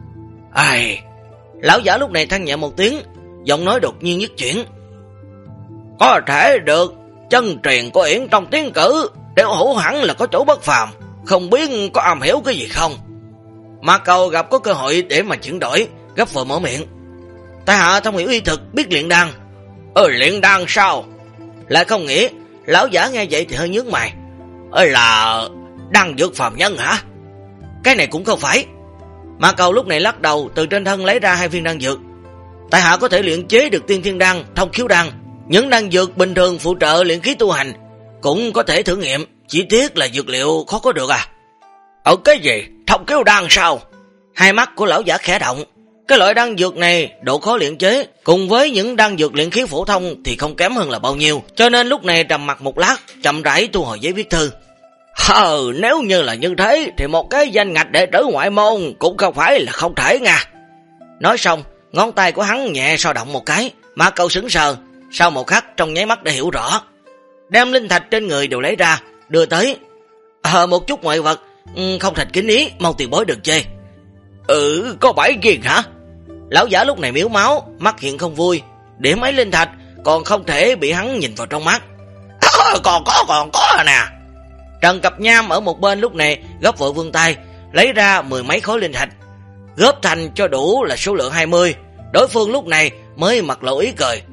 Lão giả lúc này than nhẹ một tiếng, giọng nói đột nhiên nhất chuyển. Có thể được, chân truyền của Yển trong tiến cử đều hữu hẳn là có chỗ bất phàm, không biết có am hiểu cái gì không? Mạc Cầu gặp có cơ hội để mà chuyển đổi, gấp vội mở miệng. tại hạ thông hiểu y thực, biết luyện đan. Luyện đan sao? Lại không nghĩ. Lão giả nghe vậy thì hơi nhướng mày. Là đan dược phàm nhân hả? Cái này cũng không phải. Mạc Cầu lúc này lắc đầu, từ trên thân lấy ra 2 viên đan dược. Tại hạ có thể luyện chế được tiên thiên đan, thông khiếu đan. Những đan dược bình thường phụ trợ luyện khí tu hành cũng có thể thử nghiệm, chỉ tiếc là dược liệu khó có được à. Cái gì? Thông khiếu đan sao? Hai mắt của lão giả khẽ động. Cái loại đan dược này độ khó luyện chế cùng với những đan dược luyện khí phổ thông thì không kém hơn là bao nhiêu, cho nên lúc này trầm mặt một lát, chậm rãi thu hồi giấy viết thư. Nếu như là như thế thì một cái danh ngạch đệ tử ngoại môn cũng không phải là không thể nha. Nói xong, ngón tay của hắn nhẹ so động một cái. Mạc Cầu sững sờ, sau một khắc trong nháy mắt đã hiểu rõ. Đem linh thạch trên người đều lấy ra, đưa tới. Một chút ngoại vật, không thành kính ý, mong tiền bối đừng chê. Có 7 viên hả? Lão giả lúc này miếu máu, mắt hiện không vui. Điểm ấy linh thạch còn không thể bị hắn nhìn vào trong mắt. Còn có nè. Trần Cập Nham ở một bên lúc này gấp vội vươn tay, lấy ra 10 mấy khối linh thạch, góp thành cho đủ là số lượng 20. Đối phương lúc này mới mặt lộ ý cười.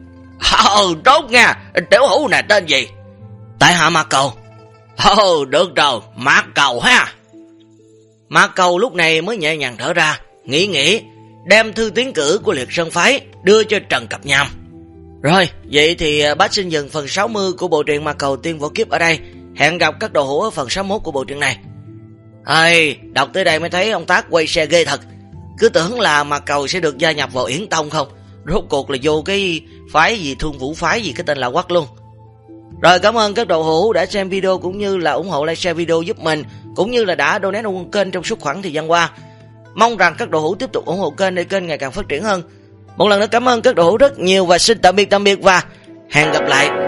Tốt nha, tiểu hữu này tên gì? Tại hạ Mạc Cầu. Được rồi, Mạc Cầu ha. Mạc Cầu lúc này mới nhẹ nhàng thở ra, nghĩ, đem thư tiến cử của Liệt Sơn Phái đưa cho Trần Cập Nham. Rồi, vậy thì bác xin dừng phần 60 của bộ truyện Mạc Cầu Tiên Võ Kiếp ở đây. Hẹn gặp các đồ hữu ở phần 61 của bộ truyện này. Đọc tới đây mới thấy ông Tác quay xe ghê thật. Cứ tưởng là Mạc Cầu sẽ được gia nhập vào Yến Tông không, rốt cuộc là vô cái phái gì Thương Vũ Phái gì cái tên là quắc luôn. Rồi, cảm ơn các đồ hữu đã xem video cũng như là ủng hộ like share video giúp mình, cũng như là đã donate ủng hộ kênh trong suốt khoảng thời gian qua. Mong rằng các đồ hữu tiếp tục ủng hộ kênh để kênh ngày càng phát triển hơn. Một lần nữa cảm ơn các đồ hữu rất nhiều và xin tạm biệt và hẹn gặp lại.